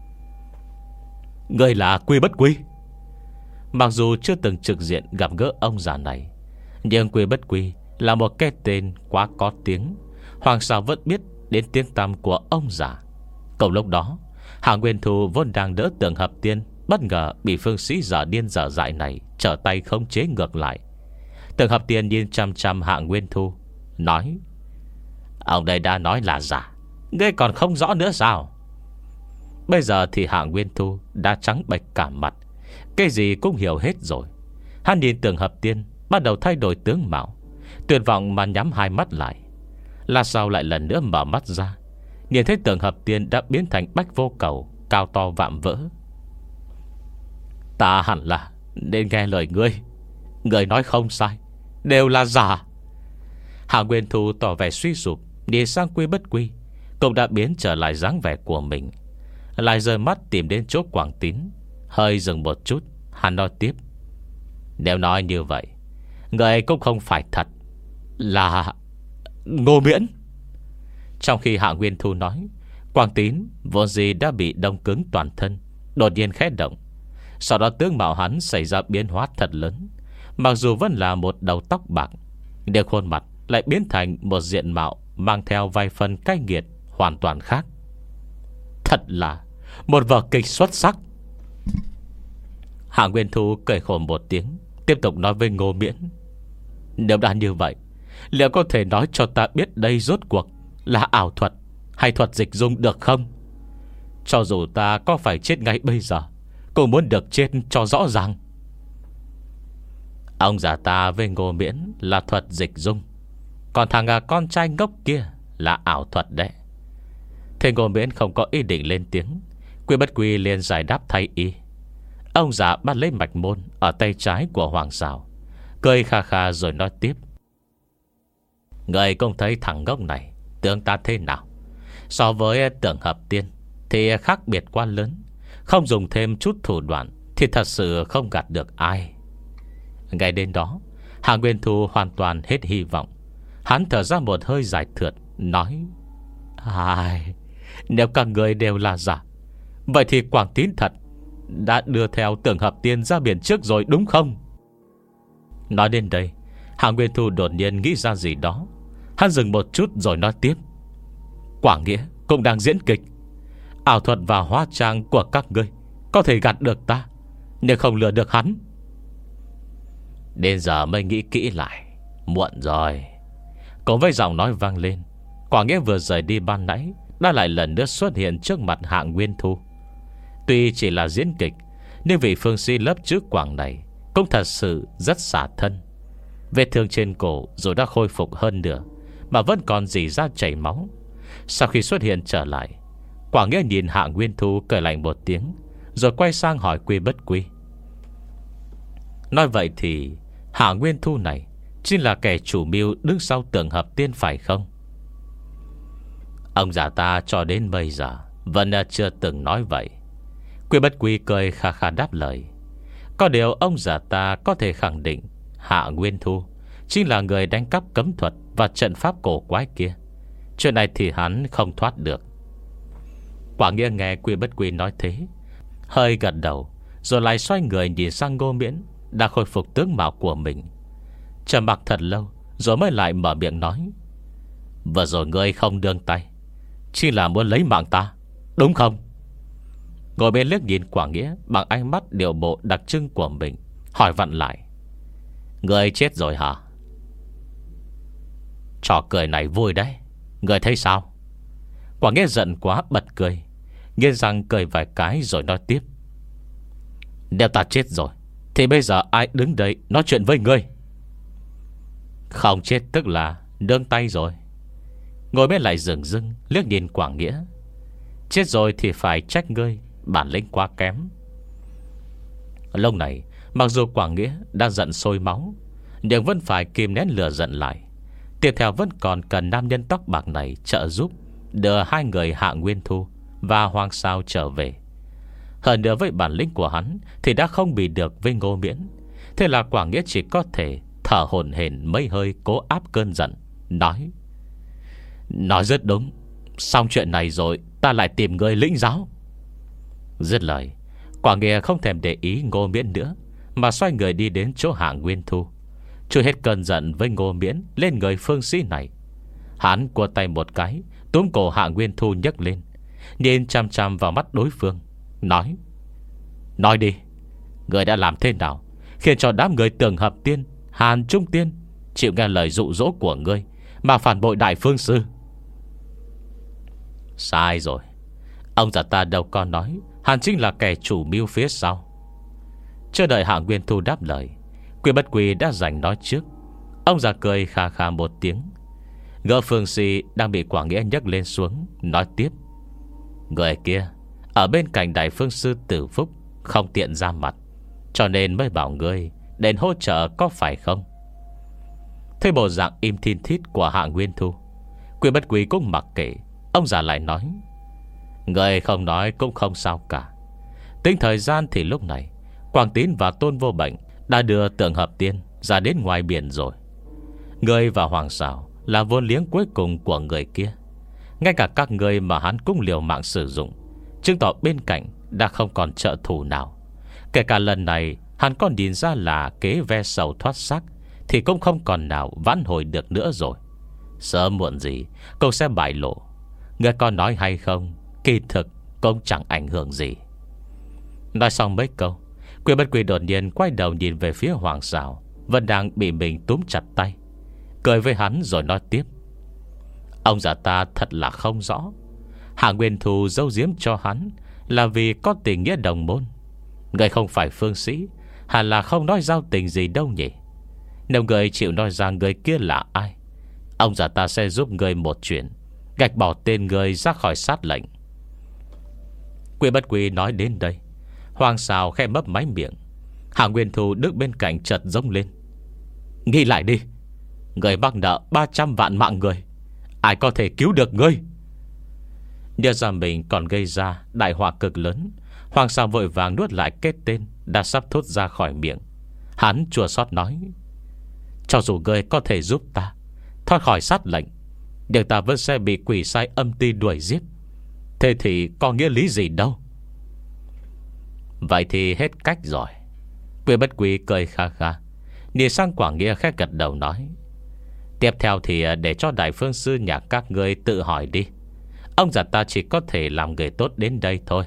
Người là Quy Bất Quy. Mặc dù chưa từng trực diện gặp gỡ ông già này, nhưng Quy Bất Quy là một cái tên quá có tiếng. Hoàng Sào vẫn biết đến tiếng tăm của ông già. Cùng lúc đó, Hạ Nguyên Thu vốn đang đỡ Tưởng Hợp Tiên, bất ngờ bị phương sĩ dở điên dở dại này trở tay khống chế ngược lại. Tưởng Hợp Tiên nhìn chăm chăm Hạ Nguyên Thu, nói: ông đây đã nói là giả, ngươi còn không rõ nữa sao? Bây giờ thì Hạ Nguyên Thu đã trắng bệch cả mặt, cái gì cũng hiểu hết rồi. Hắn nhìn Tưởng Hợp Tiên bắt đầu thay đổi tướng mạo, tuyệt vọng mà nhắm hai mắt lại. Là sau lại lần nữa mở mắt ra, nhìn thấy Tưởng Hợp Tiên đã biến thành bách vô cầu, cao to vạm vỡ. Ta hẳn là nên nghe lời ngươi. Ngươi nói không sai, đều là giả. Hạ Nguyên Thu tỏ vẻ suy sụp, đi sang Quy Bất Quy, cũng đã biến trở lại dáng vẻ của mình. Lại rời mắt tìm đến chỗ Quang Tín. Hơi dừng một chút, hắn nói tiếp: nếu nói như vậy, người cũng không phải thật là Ngô Miễn. Trong khi Hạ Nguyên Thu nói, Quang Tín vốn gì đã bị đông cứng toàn thân, đột nhiên khẽ động. Sau đó tướng mạo hắn xảy ra biến hóa thật lớn. Mặc dù vẫn là một đầu tóc bạc, nhưng khuôn mặt lại biến thành một diện mạo mang theo vài phần cay nghiệt hoàn toàn khác. Thật là một vở kịch xuất sắc. Hạ Nguyên Thu cười khổ một tiếng, tiếp tục nói với Ngô Miễn: nếu đã như vậy, liệu có thể nói cho ta biết đây rốt cuộc là ảo thuật hay thuật dịch dung được không? Cho dù ta có phải chết ngay bây giờ, cũng muốn được chết cho rõ ràng. Ông già ta với Ngô Miễn là thuật dịch dung, còn thằng à, con trai ngốc kia là ảo thuật đấy. Thế Ngô Miễn không có ý định lên tiếng, Quy Bất Quy liền giải đáp thay y. Ông già bắt lấy mạch môn ở tay trái của Hoàng Sào, cười kha kha rồi nói tiếp: Người cũng thấy thằng ngốc này tướng ta thế nào? So với Tưởng Hợp Tiên thì khác biệt quá lớn. Không dùng thêm chút thủ đoạn thì thật sự không gạt được ai. Ngay đến đó, Hạ Nguyên Thu hoàn toàn hết hy vọng. Hắn thở ra một hơi dài thượt, nói: Ai, nếu các người đều là giả, vậy thì Quảng Tín thật đã đưa theo Tưởng Hợp Tiên ra biển trước rồi đúng không? Nói đến đây, Hạ Nguyên Thu đột nhiên nghĩ ra gì đó. Hắn dừng một chút rồi nói tiếp: Quảng Nghĩa cũng đang diễn kịch. Ảo thuật và hóa trang của các ngươi có thể gạt được ta, nhưng không lừa được hắn. Đến giờ mới nghĩ kỹ lại, muộn rồi. Cùng với giọng nói vang lên, Quảng Nghĩa vừa rời đi ban nãy đã lại lần nữa xuất hiện trước mặt Hạ Nguyên Thu. Tuy chỉ là diễn kịch, nhưng vị phương sĩ lớp trước Quảng này cũng thật sự rất xả thân. Vết thương trên cổ rồi đã khôi phục hơn nữa, mà vẫn còn rỉ ra chảy máu. Sau khi xuất hiện trở lại, Quảng Nghĩa nhìn Hạ Nguyên Thu cười lạnh một tiếng, rồi quay sang hỏi Quy Bất Quy: Nói vậy thì Hạ Nguyên Thu này chính là kẻ chủ mưu đứng sau Tưởng Hợp Tiên phải không? Ông già ta cho đến bây giờ vẫn chưa từng nói vậy. Quy Bất Quy cười khà khà đáp lời. Có điều ông già ta có thể khẳng định Hạ Nguyên Thu chính là người đánh cắp cấm thuật và trận pháp cổ quái kia. Chuyện này thì hắn không thoát được. Quảng Nghĩa nghe Quy Bất Quy nói thế, hơi gật đầu, rồi lại xoay người nhìn sang Ngô Miễn đã khôi phục tướng mạo của mình. Trầm mặc thật lâu rồi mới lại mở miệng nói: Vừa rồi ngươi không đương tay, chỉ là muốn lấy mạng ta, đúng không? Ngồi bên liếc nhìn Quảng Nghĩa bằng ánh mắt điệu bộ đặc trưng của mình, hỏi vặn lại: Ngươi chết rồi hả? Trò cười này vui đấy, ngươi thấy sao? Quảng Nghĩa giận quá bật cười, nghiến răng cười vài cái rồi nói tiếp: Nếu ta chết rồi thì bây giờ ai đứng đây nói chuyện với ngươi? Không chết tức là nương tay rồi. Ngồi bên lại dừng dưng liếc nhìn Quảng Nghĩa: Chết rồi thì phải trách ngươi bản lĩnh quá kém. Lúc này mặc dù Quảng Nghĩa đã giận sôi máu, nhưng vẫn phải kìm nén lửa giận lại. Tiếp theo vẫn còn cần nam nhân tóc bạc này trợ giúp đưa hai người Hạ Nguyên Thu và Hoàng Sao trở về. Hơn nữa với bản lĩnh của hắn thì đã không bị được với Ngô Miễn. Thế là Quảng Nghĩa chỉ có thể thở hổn hển mấy hơi cố áp cơn giận, nói: Nói rất đúng, xong chuyện này rồi ta lại tìm người lĩnh giáo. Dứt lời, Quảng Nghĩa không thèm để ý Ngô Miễn nữa, mà xoay người đi đến chỗ Hạ Nguyên Thu, trôi hết cơn giận với Ngô Miễn lên người phương sĩ này. Hắn cua tay một cái túm cổ Hạ Nguyên Thu nhấc lên, nhìn chăm chăm vào mắt đối phương, nói: Nói đi, người đã làm thế nào khiến cho đám người Tưởng Hợp Tiên, Hàn Trung Tiên chịu nghe lời dụ dỗ của ngươi mà phản bội đại phương sư? Sai rồi, ông già ta đâu có nói Hàn chính là kẻ chủ mưu phía sau. Chưa đợi Hạ Nguyên Thu đáp lời, Quy Bất Quy đã giành nói trước. Ông già cười khà khà một tiếng, gỡ phương sĩ đang bị Quảng Nghĩa nhấc lên xuống, nói tiếp: Người kia ở bên cạnh đại phương sư Tử Phúc, không tiện ra mặt, cho nên mới bảo ngươi đến hỗ trợ, có phải không? Thấy bộ dạng im thin thít của Hạ Nguyên Thu, Quy Bất Quy cũng mặc kệ. Ông già lại nói: Người không nói cũng không sao cả. Tính thời gian thì lúc này Quảng Tín và Tôn Vô Bệnh đã đưa Tưởng Hợp Tiên ra đến ngoài biển rồi. Ngươi và Hoàng Sào là vốn liếng cuối cùng của người kia. Ngay cả các người mà hắn cũng liều mạng sử dụng, chứng tỏ bên cạnh đã không còn trợ thủ nào. Kể cả lần này hắn còn nhìn ra là kế ve sầu thoát xác, thì cũng không còn nào vãn hồi được nữa rồi. Sớm muộn gì cậu sẽ bại lộ. Người con nói hay không, kỳ thực cũng chẳng ảnh hưởng gì. Nói xong mấy câu, Quy Bất Quy đột nhiên quay đầu nhìn về phía Hoàng Sào, vẫn đang bị mình túm chặt tay, cười với hắn rồi nói tiếp: Ông già ta thật là không rõ, Hạ Nguyên Thu giấu giếm cho hắn là vì có tình nghĩa đồng môn. Người không phải phương sĩ, hẳn là không nói giao tình gì đâu nhỉ. Nếu người chịu nói rằng người kia là ai, ông già ta sẽ giúp người một chuyện, gạch bỏ tên người ra khỏi sát lệnh. Quy Bất Quy nói đến đây, Hoàng Sào khẽ mấp máy miệng. Hạ Nguyên Thu đứng bên cạnh chợt giống lên: nghĩ lại đi, người mắc nợ ba trăm vạn mạng người, ai có thể cứu được ngươi? Nhớ ra mình còn gây ra đại họa cực lớn, Hoàng Sào vội vàng nuốt lại cái tên đã sắp thốt ra khỏi miệng. Hắn chua xót nói: cho dù ngươi có thể giúp ta thoát khỏi sát lệnh, nhưng ta vẫn sẽ bị quỷ sai âm ti đuổi giết. Thế thì có nghĩa lý gì đâu? Vậy thì hết cách rồi. Quy Bất Quy cười kha kha, nhìn sang Quảng Nghĩa khẽ gật đầu nói: tiếp theo thì để cho đại phương sư nhà các ngươi tự hỏi đi. Ông già ta chỉ có thể làm người tốt đến đây thôi.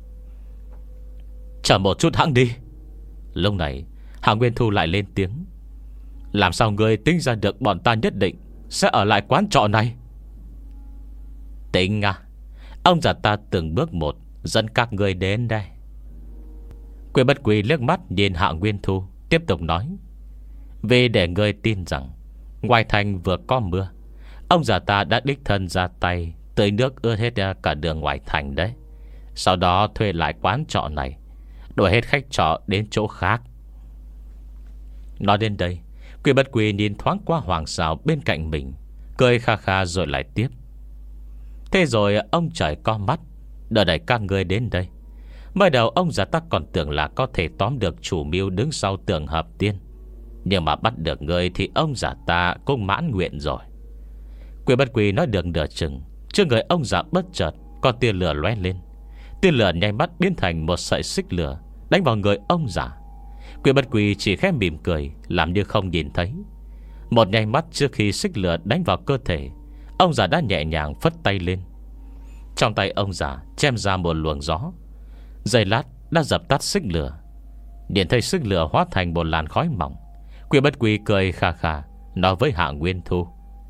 Chờ một chút hãng đi. Lúc này Hạ Nguyên Thu lại lên tiếng: làm sao ngươi tính ra được bọn ta nhất định sẽ ở lại quán trọ này? Tính à, ông già ta từng bước một dẫn các ngươi đến đây. Quy Bất Quy liếc mắt nhìn Hạ Nguyên Thu, tiếp tục nói: vì để ngươi tin rằng ngoài thành vừa có mưa, ông già ta đã đích thân ra tay tưới nước ướt hết cả đường ngoài thành đấy. Sau đó thuê lại quán trọ này, đuổi hết khách trọ đến chỗ khác. Nói đến đây, Quy Bất Quy nhìn thoáng qua Hoàng Sào bên cạnh mình, cười kha kha rồi lại tiếp: thế rồi ông trời có mắt đợi đẩy các ngươi đến đây. Mới đầu ông già ta còn tưởng là có thể tóm được chủ mưu đứng sau tường hợp tiên, nhưng mà bắt được ngươi thì ông già ta cũng mãn nguyện rồi. Quy Bất Quy nói được nửa chừng, trước người ông già bất chợt có tia lửa lóe lên. Tia lửa nhanh mắt biến thành một sợi xích lửa đánh vào người ông già. Quy Bất Quy chỉ khẽ mỉm cười, làm như không nhìn thấy. Một nháy mắt trước khi xích lửa đánh vào cơ thể, ông già đã nhẹ nhàng phất tay lên. Trong tay ông già chém ra một luồng gió, giây lát đã dập tắt xích lửa. Nhìn thấy xích lửa hóa thành một làn khói mỏng, Quy Bất Quy cười kha kha, nói với Hạ Nguyên Thu: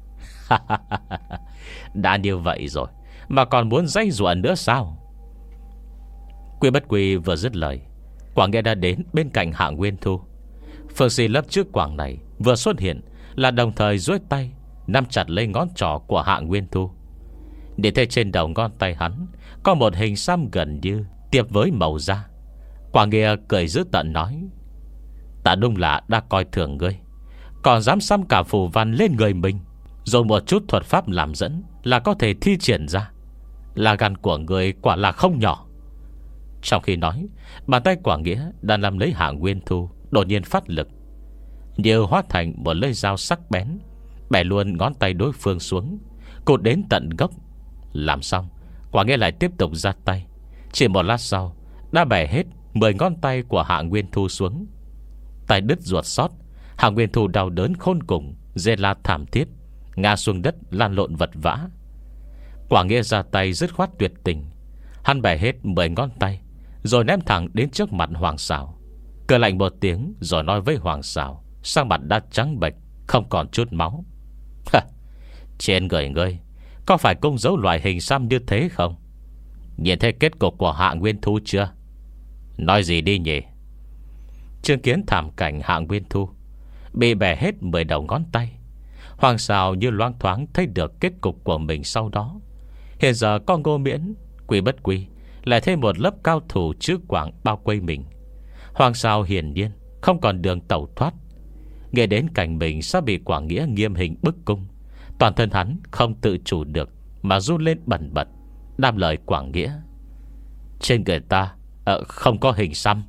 đã như vậy rồi mà còn muốn dây dụa nữa sao? Quy Bất Quy vừa dứt lời, Quảng Nghĩa đã đến bên cạnh Hạ Nguyên Thu. Phương sĩ lớp trước Quảng này vừa xuất hiện là đồng thời duỗi tay nắm chặt lấy ngón trỏ của Hạ Nguyên Thu. Để thấy trên đầu ngón tay hắn có một hình xăm gần như tiếp với màu da. Quảng Nghĩa cười dữ tợn nói: ta đúng là đã coi thường ngươi, còn dám xăm cả phù văn lên người mình, rồi một chút thuật pháp làm dẫn là có thể thi triển ra. Là gan của ngươi quả là không nhỏ. Trong khi nói, bàn tay Quảng Nghĩa đang nắm lấy Hạ Nguyên Thu đột nhiên phát lực, như hóa thành một lưỡi dao sắc bén, bẻ luôn ngón tay đối phương xuống, cột đến tận gốc. Làm xong, Quảng Nghĩa lại tiếp tục ra tay. Chỉ một lát sau đã bẻ hết mười ngón tay của Hạ Nguyên Thu xuống. Tay đứt ruột xót, Hạ Nguyên Thu đau đớn khôn cùng, rên la thảm thiết, ngã xuống đất lan lộn vật vã. Quảng Nghĩa ra tay dứt khoát tuyệt tình. Hắn bẻ hết mười ngón tay rồi ném thẳng đến trước mặt Hoàng Sào, cười lạnh một tiếng rồi nói với Hoàng Sào, sang mặt đã trắng bệch, không còn chút máu: trên người ngươi có phải công dấu loại hình xăm như thế không? Nhìn thấy kết cục của Hạ Nguyên Thu chưa? Nói gì đi nhỉ? Chứng kiến thảm cảnh Hạ Nguyên Thu bị bẻ hết mười đầu ngón tay, Hoàng Sào như loáng thoáng thấy được kết cục của mình sau đó. Hiện giờ có Ngô Miễn, Quy Bất Quy, lại thêm một lớp cao thủ chữ Quảng bao quây mình. Hoàng Sào hiển nhiên không còn đường tẩu thoát. Nghe đến cảnh mình sắp bị Quảng Nghĩa nghiêm hình bức cung, toàn thân hắn không tự chủ được mà run lên bần bật, đáp lời Quảng Nghĩa: trên người ta uh, không có hình xăm.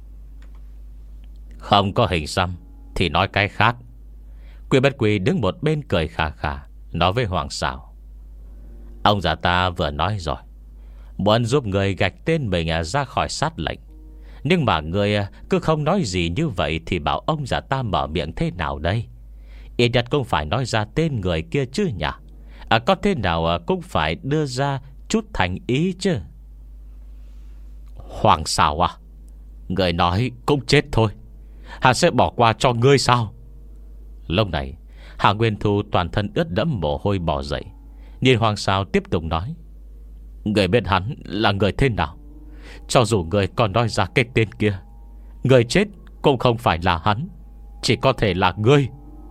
Không có hình xăm thì nói cái khác. Quy Bất Quy đứng một bên cười khà khà, nói với Hoàng Sào: ông già ta vừa nói rồi, muốn giúp người gạch tên mình ra khỏi sát lệnh. Nhưng mà người cứ không nói gì như vậy thì bảo ông già ta mở miệng thế nào đây? Ít nhất cũng phải nói ra tên người kia chứ nhỉ? À, có thế nào cũng phải đưa ra chút thành ý chứ. Hoàng Sào à, người nói cũng chết thôi, hắn sẽ bỏ qua cho ngươi sao? Lúc này Hạ Nguyên Thu toàn thân ướt đẫm mồ hôi bò dậy, nhìn Hoàng Sào tiếp tục nói: Người biết hắn là người thế nào? Cho dù người còn nói ra cái tên kia, người chết cũng không phải là hắn, chỉ có thể là ngươi.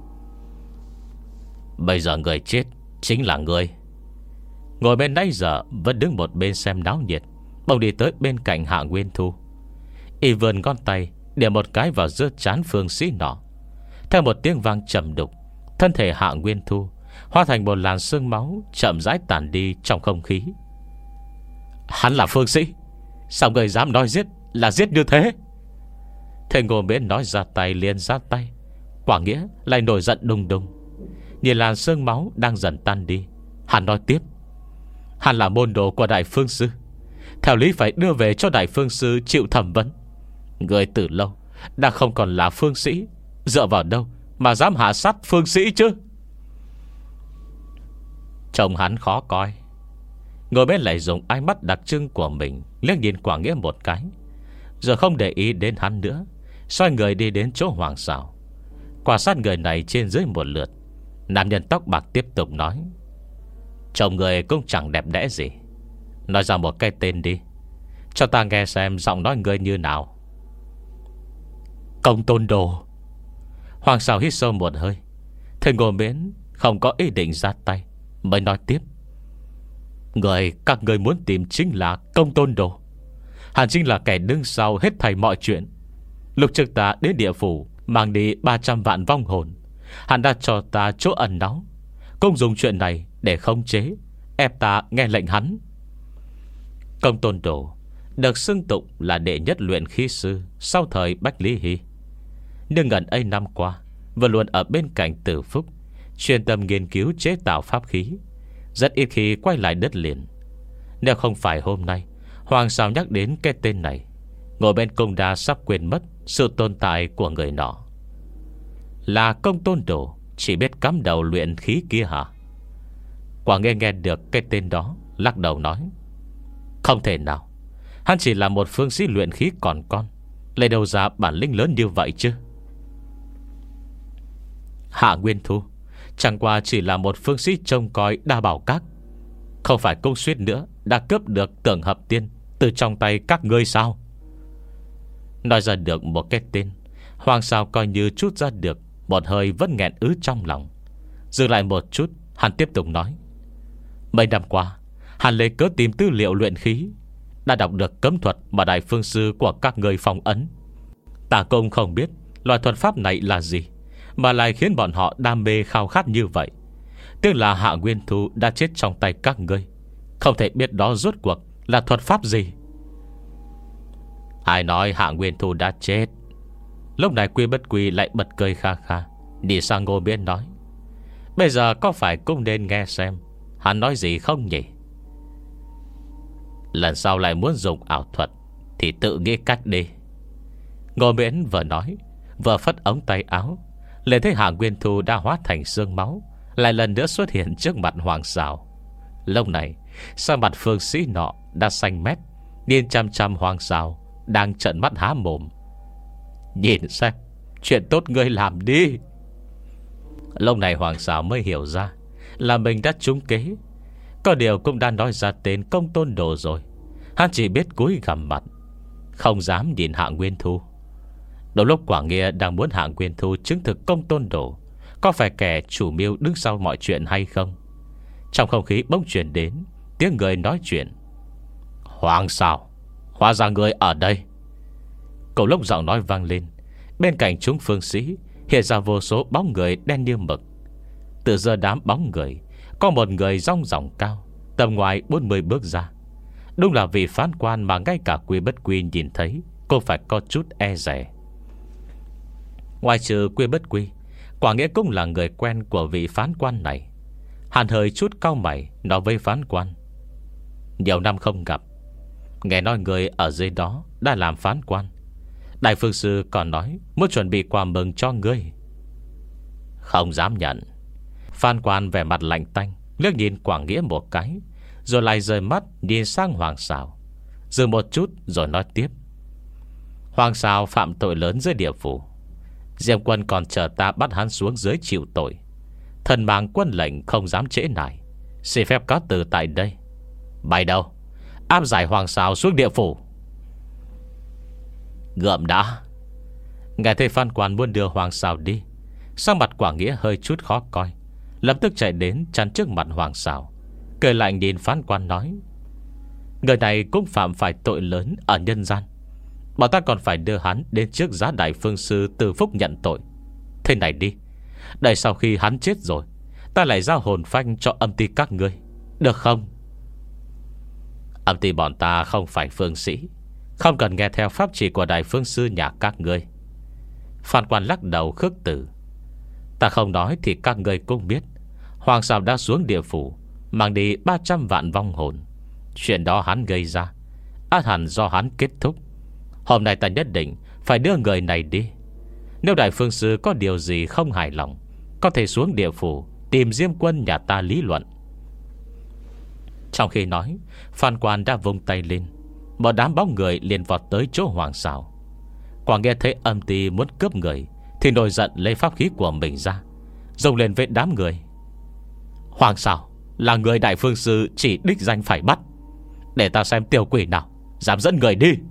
Bây giờ người chết chính là ngươi. Ngồi bên nãy giờ vẫn đứng một bên xem náo nhiệt, bỗng đi tới bên cạnh Hạ Nguyên Thu. Y vươn ngón tay điểm một cái vào giữa trán phương sĩ nọ. Theo một tiếng vang trầm đục, thân thể Hạ Nguyên Thu hóa thành một làn sương máu, chậm rãi tản đi trong không khí. Hắn là phương sĩ, sao người dám nói giết là giết như thế? Thầy Ngô Miễn nói ra tay liền ra tay. Quả Nghĩa lại nổi giận đùng đùng. Nhìn làn sương máu đang dần tan đi, hắn nói tiếp: hắn là môn đồ của Đại Phương Sư, theo lý phải đưa về cho Đại Phương Sư chịu thẩm vấn. Người từ lâu đã không còn là phương sĩ, dựa vào đâu mà dám hạ sát phương sĩ chứ? Trông hắn khó coi. Ngồi bên lại dùng ánh mắt đặc trưng của mình liếc nhìn Quả Nghĩa một cái, giờ không để ý đến hắn nữa, xoay người đi đến chỗ Hoàng Sào, quan sát người này trên dưới một lượt. Nam nhân tóc bạc tiếp tục nói: chồng người cũng chẳng đẹp đẽ gì, nói ra một cái tên đi, cho ta nghe xem giọng nói người như nào. Công Tôn Đồ. Hoàng Sào hít sâu một hơi, thấy Ngô Miễn không có ý định ra tay, mới nói tiếp: người các người muốn tìm chính là Công Tôn Đồ. Hắn chính là kẻ đứng sau hết thảy mọi chuyện. Lúc trước ta đến địa phủ mang đi ba trăm vạn vong hồn, hắn đã cho ta chỗ ẩn náu, cũng dùng chuyện này để khống chế, ép ta nghe lệnh hắn. Công Tôn Đồ được xưng tụng là đệ nhất luyện khí sư sau thời Bách Lý Hy, nhưng gần ấy năm qua vẫn luôn ở bên cạnh Tử Phúc, chuyên tâm nghiên cứu chế tạo pháp khí, rất ít khi quay lại đất liền. Nếu không phải hôm nay Hoàng Sào nhắc đến cái tên này, ngồi bên cung đa sắp quên mất sự tồn tại của người nọ. Là Công Tôn Đồ chỉ biết cắm đầu luyện khí kia hả? Quả nghe nghe được cái tên đó, lắc đầu nói: không thể nào. Hắn chỉ là một phương sĩ luyện khí còn con, lấy đâu ra bản lĩnh lớn như vậy chứ? Hạ Nguyên Thu chẳng qua chỉ là một phương sĩ trông coi Đa Bảo Các, không phải công suýt nữa đã cướp được Tưởng Hợp Tiên từ trong tay các ngươi sao? Nói ra được một cái tên, Hoàng Sào coi như chút ra được một hơi vẫn nghẹn ứ trong lòng. Dừng lại một chút, hắn tiếp tục nói: mấy năm qua hắn lấy cớ tìm tư liệu luyện khí, đã đọc được cấm thuật mà Đại Phương Sư của các người phong ấn. Ta cũng không biết loại thuật pháp này là gì mà lại khiến bọn họ đam mê khao khát như vậy. Tức là Hạ Nguyên Thu đã chết trong tay các ngươi, không thể biết đó rốt cuộc là thuật pháp gì. Ai nói Hạ Nguyên Thu đã chết? Lúc này Quy Bất Quy lại bật cười kha kha, đi sang Ngô Miễn nói: bây giờ có phải cũng nên nghe xem hắn nói gì không nhỉ? Lần sau lại muốn dùng ảo thuật thì tự nghĩ cách đi. Ngô Miễn vừa nói vừa phất ống tay áo, liền thấy Hạ Nguyên Thu đã hóa thành sương máu, lại lần nữa xuất hiện trước mặt Hoàng Sào. Lúc này sao mặt phương sĩ nọ đã xanh mét, điên chăm chăm Hoàng Sào đang trợn mắt há mồm. Nhìn xem chuyện tốt ngươi làm đi. Lúc này Hoàng Sào mới hiểu ra là mình đã trúng kế. Có điều cũng đã nói ra tên Công Tôn Đồ rồi, hắn chỉ biết cúi gằm mặt, không dám nhìn Hạ Nguyên Thu. Đầu lúc Quả Nghĩa đang muốn Hạ Nguyên Thu chứng thực Công Tôn Đồ có phải kẻ chủ mưu đứng sau mọi chuyện hay không, trong không khí bỗng truyền đến tiếng người nói chuyện: Hoàng Sào, hóa ra người ở đây. Cầu lúc giọng nói vang lên, bên cạnh chúng phương sĩ hiện ra vô số bóng người đen như mực. Từ giờ đám bóng người có một người rong ròng cao, tầm ngoài bốn mươi bước ra. Đúng là vị phán quan mà ngay cả Quy Bất Quy nhìn thấy cô phải có chút e dè. Ngoài trừ Quy Bất Quy, Quả Nghĩa cũng là người quen của vị phán quan này. Hàn hơi chút cau mày nói với phán quan: nhiều năm không gặp, nghe nói người ở dưới đó đã làm phán quan. Đại Phương Sư còn nói muốn chuẩn bị quà mừng cho ngươi. Không dám nhận. Phán quan vẻ mặt lạnh tanh liếc nhìn Quả Nghĩa một cái, rồi lại rời mắt nhìn sang Hoàng Sào, dừng một chút rồi nói tiếp: Hoàng Sào phạm tội lớn dưới địa phủ, Diệm Quân còn chờ ta bắt hắn xuống dưới chịu tội. Thần mang quân lệnh không dám trễ nải, xin phép cáo từ tại đây. Bay đâu, áp giải Hoàng Sào xuống địa phủ. Gượm đã. Nghe thấy Phan Quan muốn đưa Hoàng Sào đi, sắc mặt Quảng Nghĩa hơi chút khó coi, lập tức chạy đến chắn trước mặt Hoàng Sào, cười lạnh nhìn Phan Quan nói: người này cũng phạm phải tội lớn ở nhân gian, bọn ta còn phải đưa hắn đến trước Giá Đại Phương Sư Từ Phúc nhận tội. Thế này đi, đợi sau khi hắn chết rồi, ta lại giao hồn phách cho âm ty các ngươi, được không? Âm ty bọn ta không phải phương sĩ, không cần nghe theo pháp chỉ của Đại Phương Sư nhà các ngươi. Phan Quan lắc đầu khước từ: ta không nói thì các ngươi cũng biết, Hoàng Sào đã xuống địa phủ, mang đi ba trăm vạn vong hồn. Chuyện đó hắn gây ra, át hẳn do hắn kết thúc. Hôm nay ta nhất định phải đưa người này đi. Nếu Đại Phương Sư có điều gì không hài lòng, có thể xuống địa phủ tìm Diêm Quân nhà ta lý luận. Trong khi nói, Phan Quan đã vung tay lên, một đám bóng người liền vọt tới chỗ Hoàng Sào. Quảng nghe thấy âm ty muốn cướp người thì nổi giận lấy pháp khí của mình ra, rồng lên với đám người: Hoàng Sào là người Đại Phương Sư chỉ đích danh phải bắt, để ta xem tiểu quỷ nào dám dẫn người đi.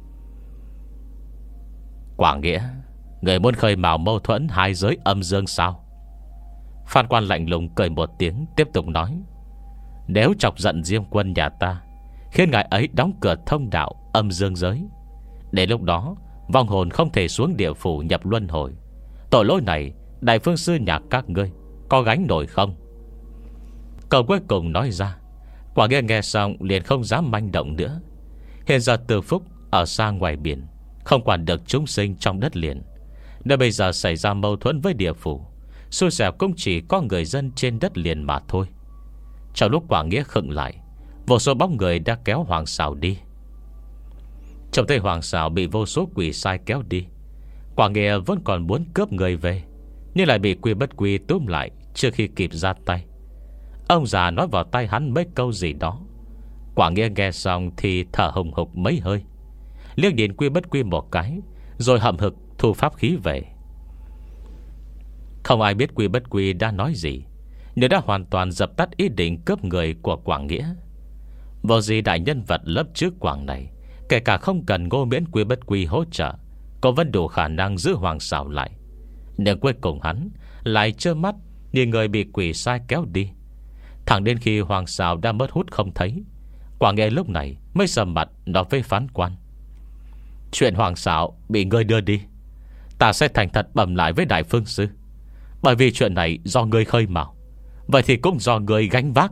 Quảng Nghĩa, người muốn khơi mào mâu thuẫn hai giới âm dương sao? Phan Quan lạnh lùng cười một tiếng, tiếp tục nói: nếu chọc giận Diêm Quân nhà ta, khiến ngài ấy đóng cửa thông đạo âm dương giới, để lúc đó vong hồn không thể xuống địa phủ nhập luân hồi, tội lỗi này Đại Phương Sư nhà các ngươi có gánh nổi không? Câu cuối cùng nói ra, Quảng Nghĩa nghe xong liền không dám manh động nữa. Hiện giờ Từ Phúc ở xa ngoài biển, không quản được chúng sinh trong đất liền. Nơi bây giờ xảy ra mâu thuẫn với địa phủ, xui xẻo cũng chỉ có người dân trên đất liền mà thôi. Trong lúc Quảng Nghĩa khựng lại, vô số bóng người đã kéo Hoàng Sào đi. Trông thấy Hoàng Sào bị vô số quỷ sai kéo đi, Quảng Nghĩa vẫn còn muốn cướp người về, nhưng lại bị Quy Bất Quy túm lại trước khi kịp ra tay. Ông già nói vào tay hắn mấy câu gì đó. Quảng Nghĩa nghe xong thì thở hồng hộc mấy hơi, liếc nhìn Quy Bất Quy một cái, rồi hậm hực thu pháp khí về. Không ai biết Quy Bất Quy đã nói gì, nhưng đã hoàn toàn dập tắt ý định cướp người của Quảng Nghĩa. Vô gì đại nhân vật lớp trước Quảng này, kể cả không cần Ngô Miễn Quy Bất Quy hỗ trợ, có vẫn đủ khả năng giữ Hoàng Sào lại. Nhưng cuối cùng hắn lại trơ mắt nhìn người bị quỷ sai kéo đi. Thẳng đến khi Hoàng Sào đã mất hút không thấy, Quảng Nghĩa lúc này mới sầm mặt nói với Phán Quan: chuyện Hoàng Sào bị ngươi đưa đi, ta sẽ thành thật bẩm lại với Đại Phương Sư, bởi vì chuyện này do ngươi khơi mào, vậy thì cũng do ngươi gánh vác.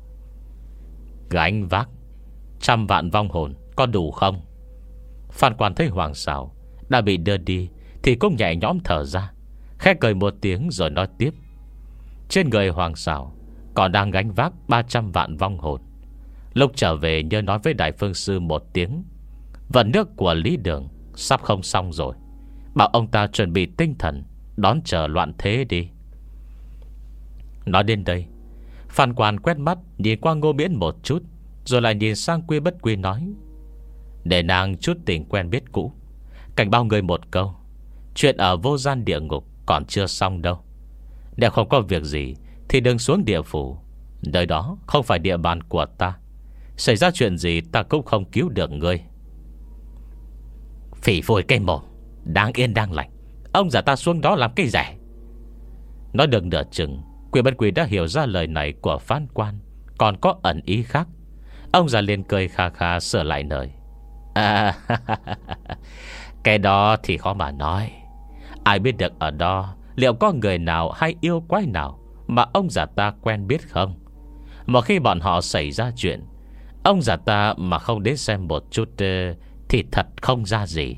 Gánh vác trăm vạn vong hồn có đủ không? Phan Quan thấy Hoàng Sào đã bị đưa đi thì cũng nhẹ nhõm thở ra, khẽ cười một tiếng rồi nói tiếp: trên người Hoàng Sào còn đang gánh vác ba trăm vạn vong hồn. Lúc trở về nhớ nói với Đại Phương Sư một tiếng, vận nước của Lý Đường sắp không xong rồi, bảo ông ta chuẩn bị tinh thần đón chờ loạn thế đi. Nói đến đây, Phan Quan quét mắt nhìn qua Ngô Miễn một chút, rồi lại nhìn sang Quy Bất Quy nói: để nàng chút tình quen biết cũ, cảnh báo người một câu, chuyện ở vô gian địa ngục còn chưa xong đâu. Nếu không có việc gì thì đừng xuống địa phủ, nơi đó không phải địa bàn của ta, xảy ra chuyện gì ta cũng không cứu được ngươi. Phỉ phổi cây mồm, đáng yên đang lành, ông giả ta xuống đó làm cái rẻ. Nói được nửa chừng, Quy Bất Quy đã hiểu ra lời này của Phán Quan còn có ẩn ý khác. Ông già liền cười kha kha sửa lại lời: à, cái đó thì khó mà nói. Ai biết được ở đó liệu có người nào hay yêu quái nào mà ông già ta quen biết không? Một khi bọn họ xảy ra chuyện, ông già ta mà không đến xem một chút thì thật không ra gì.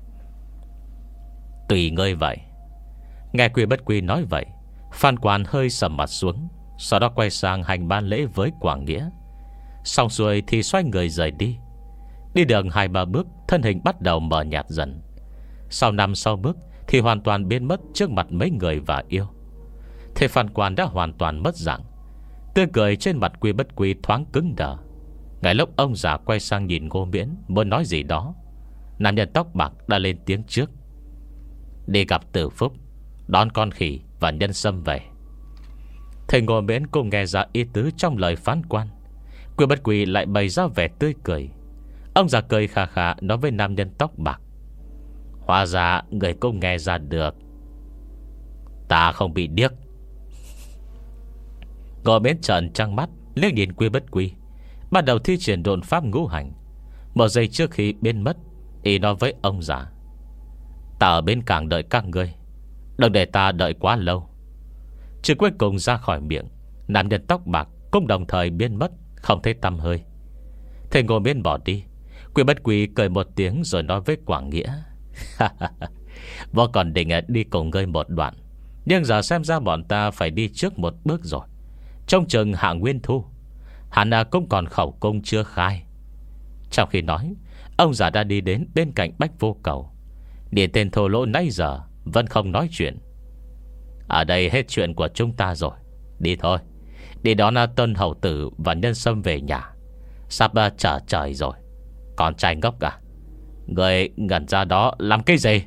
Tùy ngươi vậy. Nghe Quy Bất Quy nói vậy, Phan Quan hơi sầm mặt xuống, sau đó quay sang hành ban lễ với Quảng Nghĩa. Xong xuôi thì xoay người rời đi. Đi đường hai ba bước, thân hình bắt đầu mờ nhạt dần. Sau năm sau bước thì hoàn toàn biến mất trước mặt mấy người và yêu. Thế Phan Quan đã hoàn toàn mất dạng. Tươi cười trên mặt Quy Bất Quy thoáng cứng đờ. Ngay lúc ông già quay sang nhìn Ngô Miễn muốn nói gì đó, nam nhân tóc bạc đã lên tiếng trước: đi gặp Từ Phúc, đón con khỉ và nhân sâm về. Thầy Ngô Miễn cũng nghe ra ý tứ trong lời Phán Quan. Quy Bất Quy lại bày ra vẻ tươi cười. Ông già cười khà khà nói với nam nhân tóc bạc: Hóa ra người cũng nghe ra được. Ta không bị điếc. Ngồi bên trợn trăng mắt liếc nhìn Quy Bất Quy, bắt đầu thi triển độn pháp ngũ hành. Một giây trước khi biến mất, y nói với ông già: Ta ở bên cảng đợi các ngươi, đừng để ta đợi quá lâu. Chữ cuối cùng ra khỏi miệng, nam nhân tóc bạc cũng đồng thời biến mất, không thấy tăm hơi. Thầy ngồi bên bỏ đi. Quy Bất Quy cười một tiếng rồi nói với Quảng Nghĩa: Võ còn định đi cùng ngươi một đoạn, nhưng giờ xem ra bọn ta phải đi trước một bước rồi. Trong chừng Hạ Nguyên Thu, hắn cũng còn khẩu cung chưa khai. Trong khi nói, ông già đã đi đến bên cạnh Bách Vô Cầu. Điện tên thô lỗ nãy giờ vẫn không nói chuyện. Ở đây hết chuyện của chúng ta rồi, đi thôi. Đi đón Tân Hầu Tử và Nhân Sâm về nhà. Sắp trở trời rồi. Con trai ngốc à, người ngẩn ra đó làm cái gì?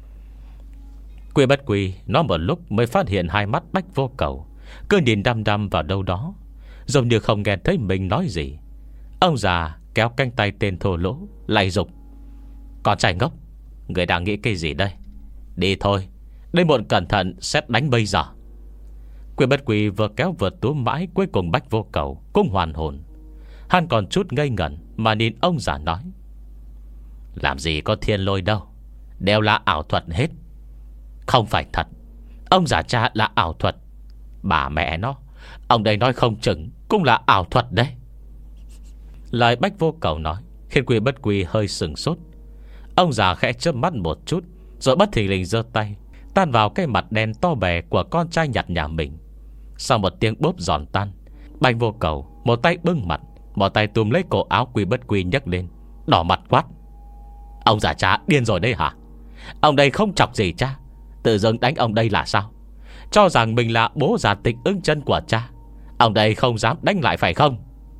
Quy Bất Quy nói một lúc mới phát hiện hai mắt Bách Vô Cầu cứ nhìn đăm đăm vào đâu đó, giống như không nghe thấy mình nói gì. Ông già kéo cánh tay tên thô lỗ lại dục: Con trai ngốc, người đang nghĩ cái gì đây? Đi thôi, đây muộn cẩn thận xét đánh bây giờ. Quy Bất Quy vừa kéo vừa túm mãi, cuối cùng Bách Vô Cầu cũng hoàn hồn. Hắn còn chút ngây ngẩn mà nhìn ông già nói: Làm gì có thiên lôi đâu, đều là ảo thuật hết. Không phải thật, ông già cha là ảo thuật. Bà mẹ nó, ông đây nói không chừng cũng là ảo thuật đấy. Lời Bách Vô Cầu nói khiến Quy Bất Quy hơi sừng sốt. Ông già khẽ chớp mắt một chút, rồi bất thình lình giơ tay tan vào cái mặt đen to bè của con trai nhặt nhà mình. Sau một tiếng bốp giòn tan, Bách Vô Cầu một tay bưng mặt, một tay túm lấy cổ áo Quy Bất Quy nhấc lên, đỏ mặt quát: Ông già cha điên rồi đấy hả? Ông đây không chọc gì cha, tự dưng đánh ông đây là sao? Cho rằng mình là bố già Tịch Ưng Chân của cha, ông đây không dám đánh lại phải không?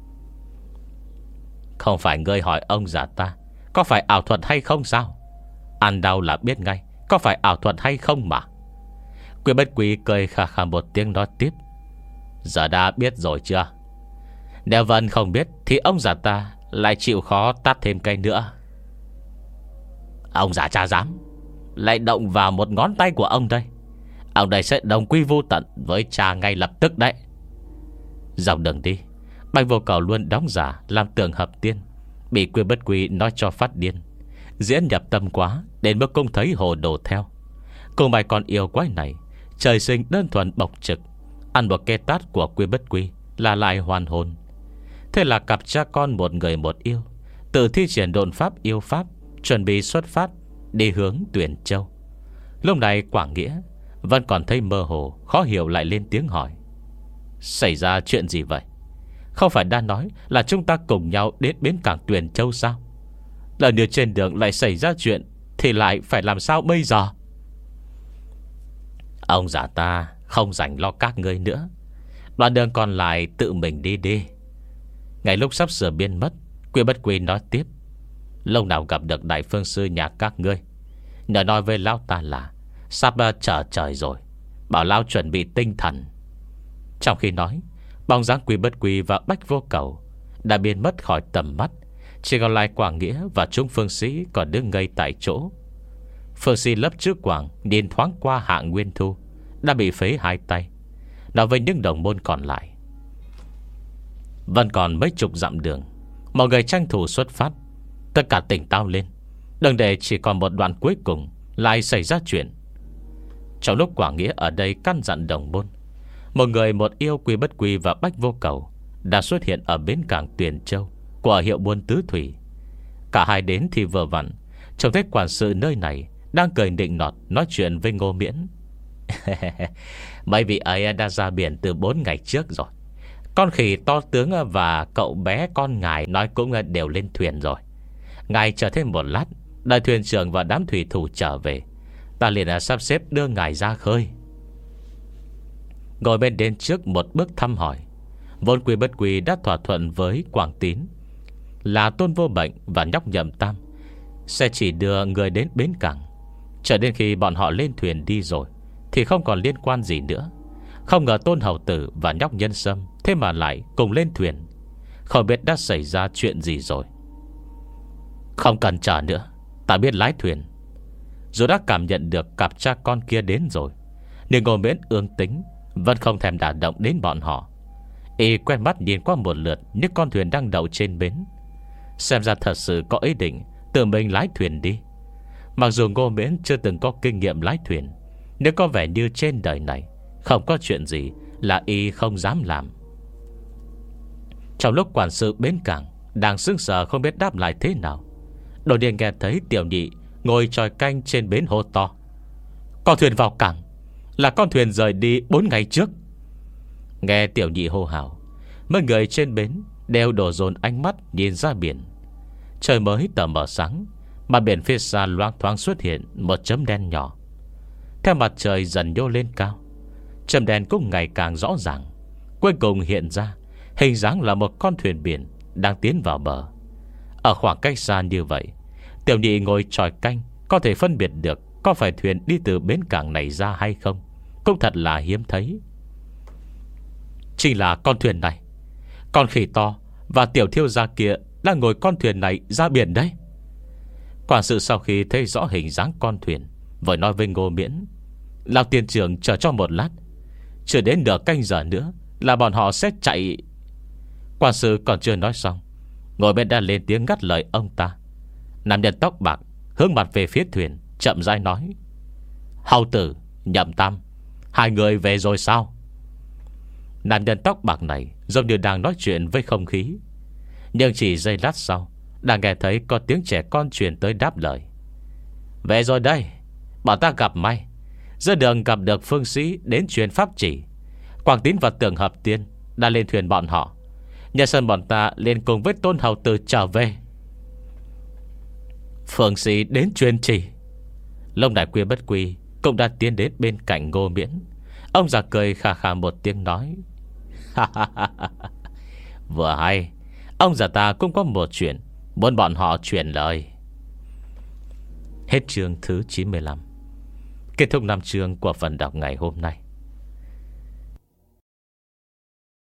Không phải ngươi hỏi ông già ta có phải ảo thuật hay không sao? Ăn đau là biết ngay có phải ảo thuật hay không mà. Quy Bất Quy cười khà khà một tiếng nói tiếp: Giờ đã biết rồi chưa? Nếu vẫn không biết thì ông già ta lại chịu khó tát thêm cây nữa. Ông già cha dám lại động vào một ngón tay của ông đây, ông đây sẽ đồng quy vô tận với cha ngay lập tức đấy. Dòng đường đi, Bách Vô Cầu luôn đóng giả làm tượng hợp tiên, bị Quy Bất Quy nói cho phát điên, diễn nhập tâm quá đến mức không thấy hồ đồ theo. Cô mày con yêu quái này trời sinh đơn thuần bộc trực, ăn một cái tát của Quy Bất Quy là lại hoàn hồn. Thế là cặp cha con một người một yêu tự thi triển độn pháp yêu pháp, chuẩn bị xuất phát đi hướng Tuyền Châu. Lúc này Quảng Nghĩa vẫn còn thấy mơ hồ, khó hiểu lại lên tiếng hỏi: Xảy ra chuyện gì vậy? Không phải đã nói là chúng ta cùng nhau đến bến cảng Tuyền Châu sao? Lần nữa trên đường lại xảy ra chuyện thì lại phải làm sao bây giờ? Ông già ta không rảnh lo các ngươi nữa, đoạn đường còn lại tự mình đi đi. Ngày lúc sắp sửa biến mất, Quy Bất Quy nói tiếp: Lâu nào gặp được đại phương sư nhà các ngươi, nhờ nói với lão ta là sắp trở trời rồi, bảo lão chuẩn bị tinh thần. Trong khi nói, bóng dáng Quy Bất Quy và Bách Vô Cầu đã biến mất khỏi tầm mắt, chỉ còn lại Quảng Nghĩa và chúng phương sĩ còn đứng ngây tại chỗ. Phương sĩ lớp trước Quảng nhìn thoáng qua Hạ Nguyên Thu đã bị phế hai tay, nói với những đồng môn còn lại: Vẫn còn mấy chục dặm đường, mọi người tranh thủ xuất phát, tất cả tỉnh táo lên, đừng để chỉ còn một đoạn cuối cùng lại xảy ra chuyện. Trong lúc Quảng Nghĩa ở đây căn dặn đồng môn, một người một yêu Quy Bất Quy và Bách Vô Cầu đã xuất hiện ở bến cảng Tuyền Châu của hiệu buôn Tứ Thủy. Cả hai đến thì vừa vặn trông thấy quản sự nơi này đang cười nịnh nọt nói chuyện với Ngô Miễn. Mấy vị ấy đã ra biển từ bốn ngày trước rồi. Con khỉ to tướng và cậu bé con ngài nói cũng đều lên thuyền rồi. Ngài chờ thêm một lát, đại thuyền trưởng và đám thủy thủ trở về, ta liền sắp xếp đưa ngài ra khơi. Ngồi bên đến trước một bước thăm hỏi, vốn Quy Bất Quy đã thỏa thuận với Quảng Tín là Tôn Vô Bệnh và Nhóc Nhậm Tam sẽ chỉ đưa người đến bến cảng. Chờ đến khi bọn họ lên thuyền đi rồi thì không còn liên quan gì nữa. Không ngờ Tôn Hầu Tử và Nhóc Nhân Sâm thế mà lại cùng lên thuyền. Không biết đã xảy ra chuyện gì rồi. Không cần chờ nữa, ta biết lái thuyền. Dù đã cảm nhận được cặp cha con kia đến rồi, nhưng Ngô Miễn ương tính vẫn không thèm đả động đến bọn họ. Y quen mắt nhìn qua một lượt những con thuyền đang đậu trên bến, xem ra thật sự có ý định tự mình lái thuyền đi. Mặc dù Ngô Miễn chưa từng có kinh nghiệm lái thuyền, nếu có vẻ như trên đời này không có chuyện gì là Y không dám làm. Trong lúc quản sự bến cảng đang sững sờ không biết đáp lại thế nào, đột nhiên nghe thấy Tiểu Nhị ngồi chòi canh trên bến hô to: con thuyền vào cảng, là con thuyền rời đi bốn ngày trước. Nghe Tiểu Nhị hô hào, mấy người trên bến đều đổ dồn ánh mắt nhìn ra biển. Trời mới tờ mờ sáng, mà biển phía xa loang thoáng xuất hiện một chấm đen nhỏ. Theo mặt trời dần nhô lên cao, chấm đen cũng ngày càng rõ ràng. Cuối cùng hiện ra hình dáng là một con thuyền biển đang tiến vào bờ. Ở khoảng cách xa như vậy, Tiểu Nhị ngồi chòi canh có thể phân biệt được có phải thuyền đi từ bến cảng này ra hay không, cũng thật là hiếm thấy. Chỉ là con thuyền này, con khỉ to và tiểu thiếu gia kia đang ngồi con thuyền này ra biển đấy. Quản sự sau khi thấy rõ hình dáng con thuyền, vội nói với Ngô Miễn: lão tiên trưởng chờ cho một lát, chưa đến nửa canh giờ nữa là bọn họ sẽ chạy. Quản sự còn chưa nói xong, ngồi bên đã lên tiếng ngắt lời ông ta. Nam nhân tóc bạc hướng mặt về phía thuyền, chậm rãi nói: hầu tử, Nhậm Tam, hai người về rồi sao? Nam nhân tóc bạc này giống như đang nói chuyện với không khí, nhưng chỉ giây lát sau đã nghe thấy có tiếng trẻ con truyền tới đáp lời: về rồi đây, bọn ta gặp may. Giữa đường gặp được phương sĩ đến truyền pháp chỉ. Quảng Tín và Tưởng Hợp Tiên đã lên thuyền bọn họ, nhà sân bọn ta lên cùng với Tôn hầu tử trở về. Phương sĩ đến truyền chỉ. Lông Đại Quy Bất Quy cũng đã tiến đến bên cạnh Ngô Miễn. Ông già cười khà khà một tiếng nói: vừa hay, ông già ta cũng có một chuyện muốn bọn họ truyền lời. Hết chương thứ chín mươi lăm. Kết thúc năm chương của phần đọc ngày hôm nay.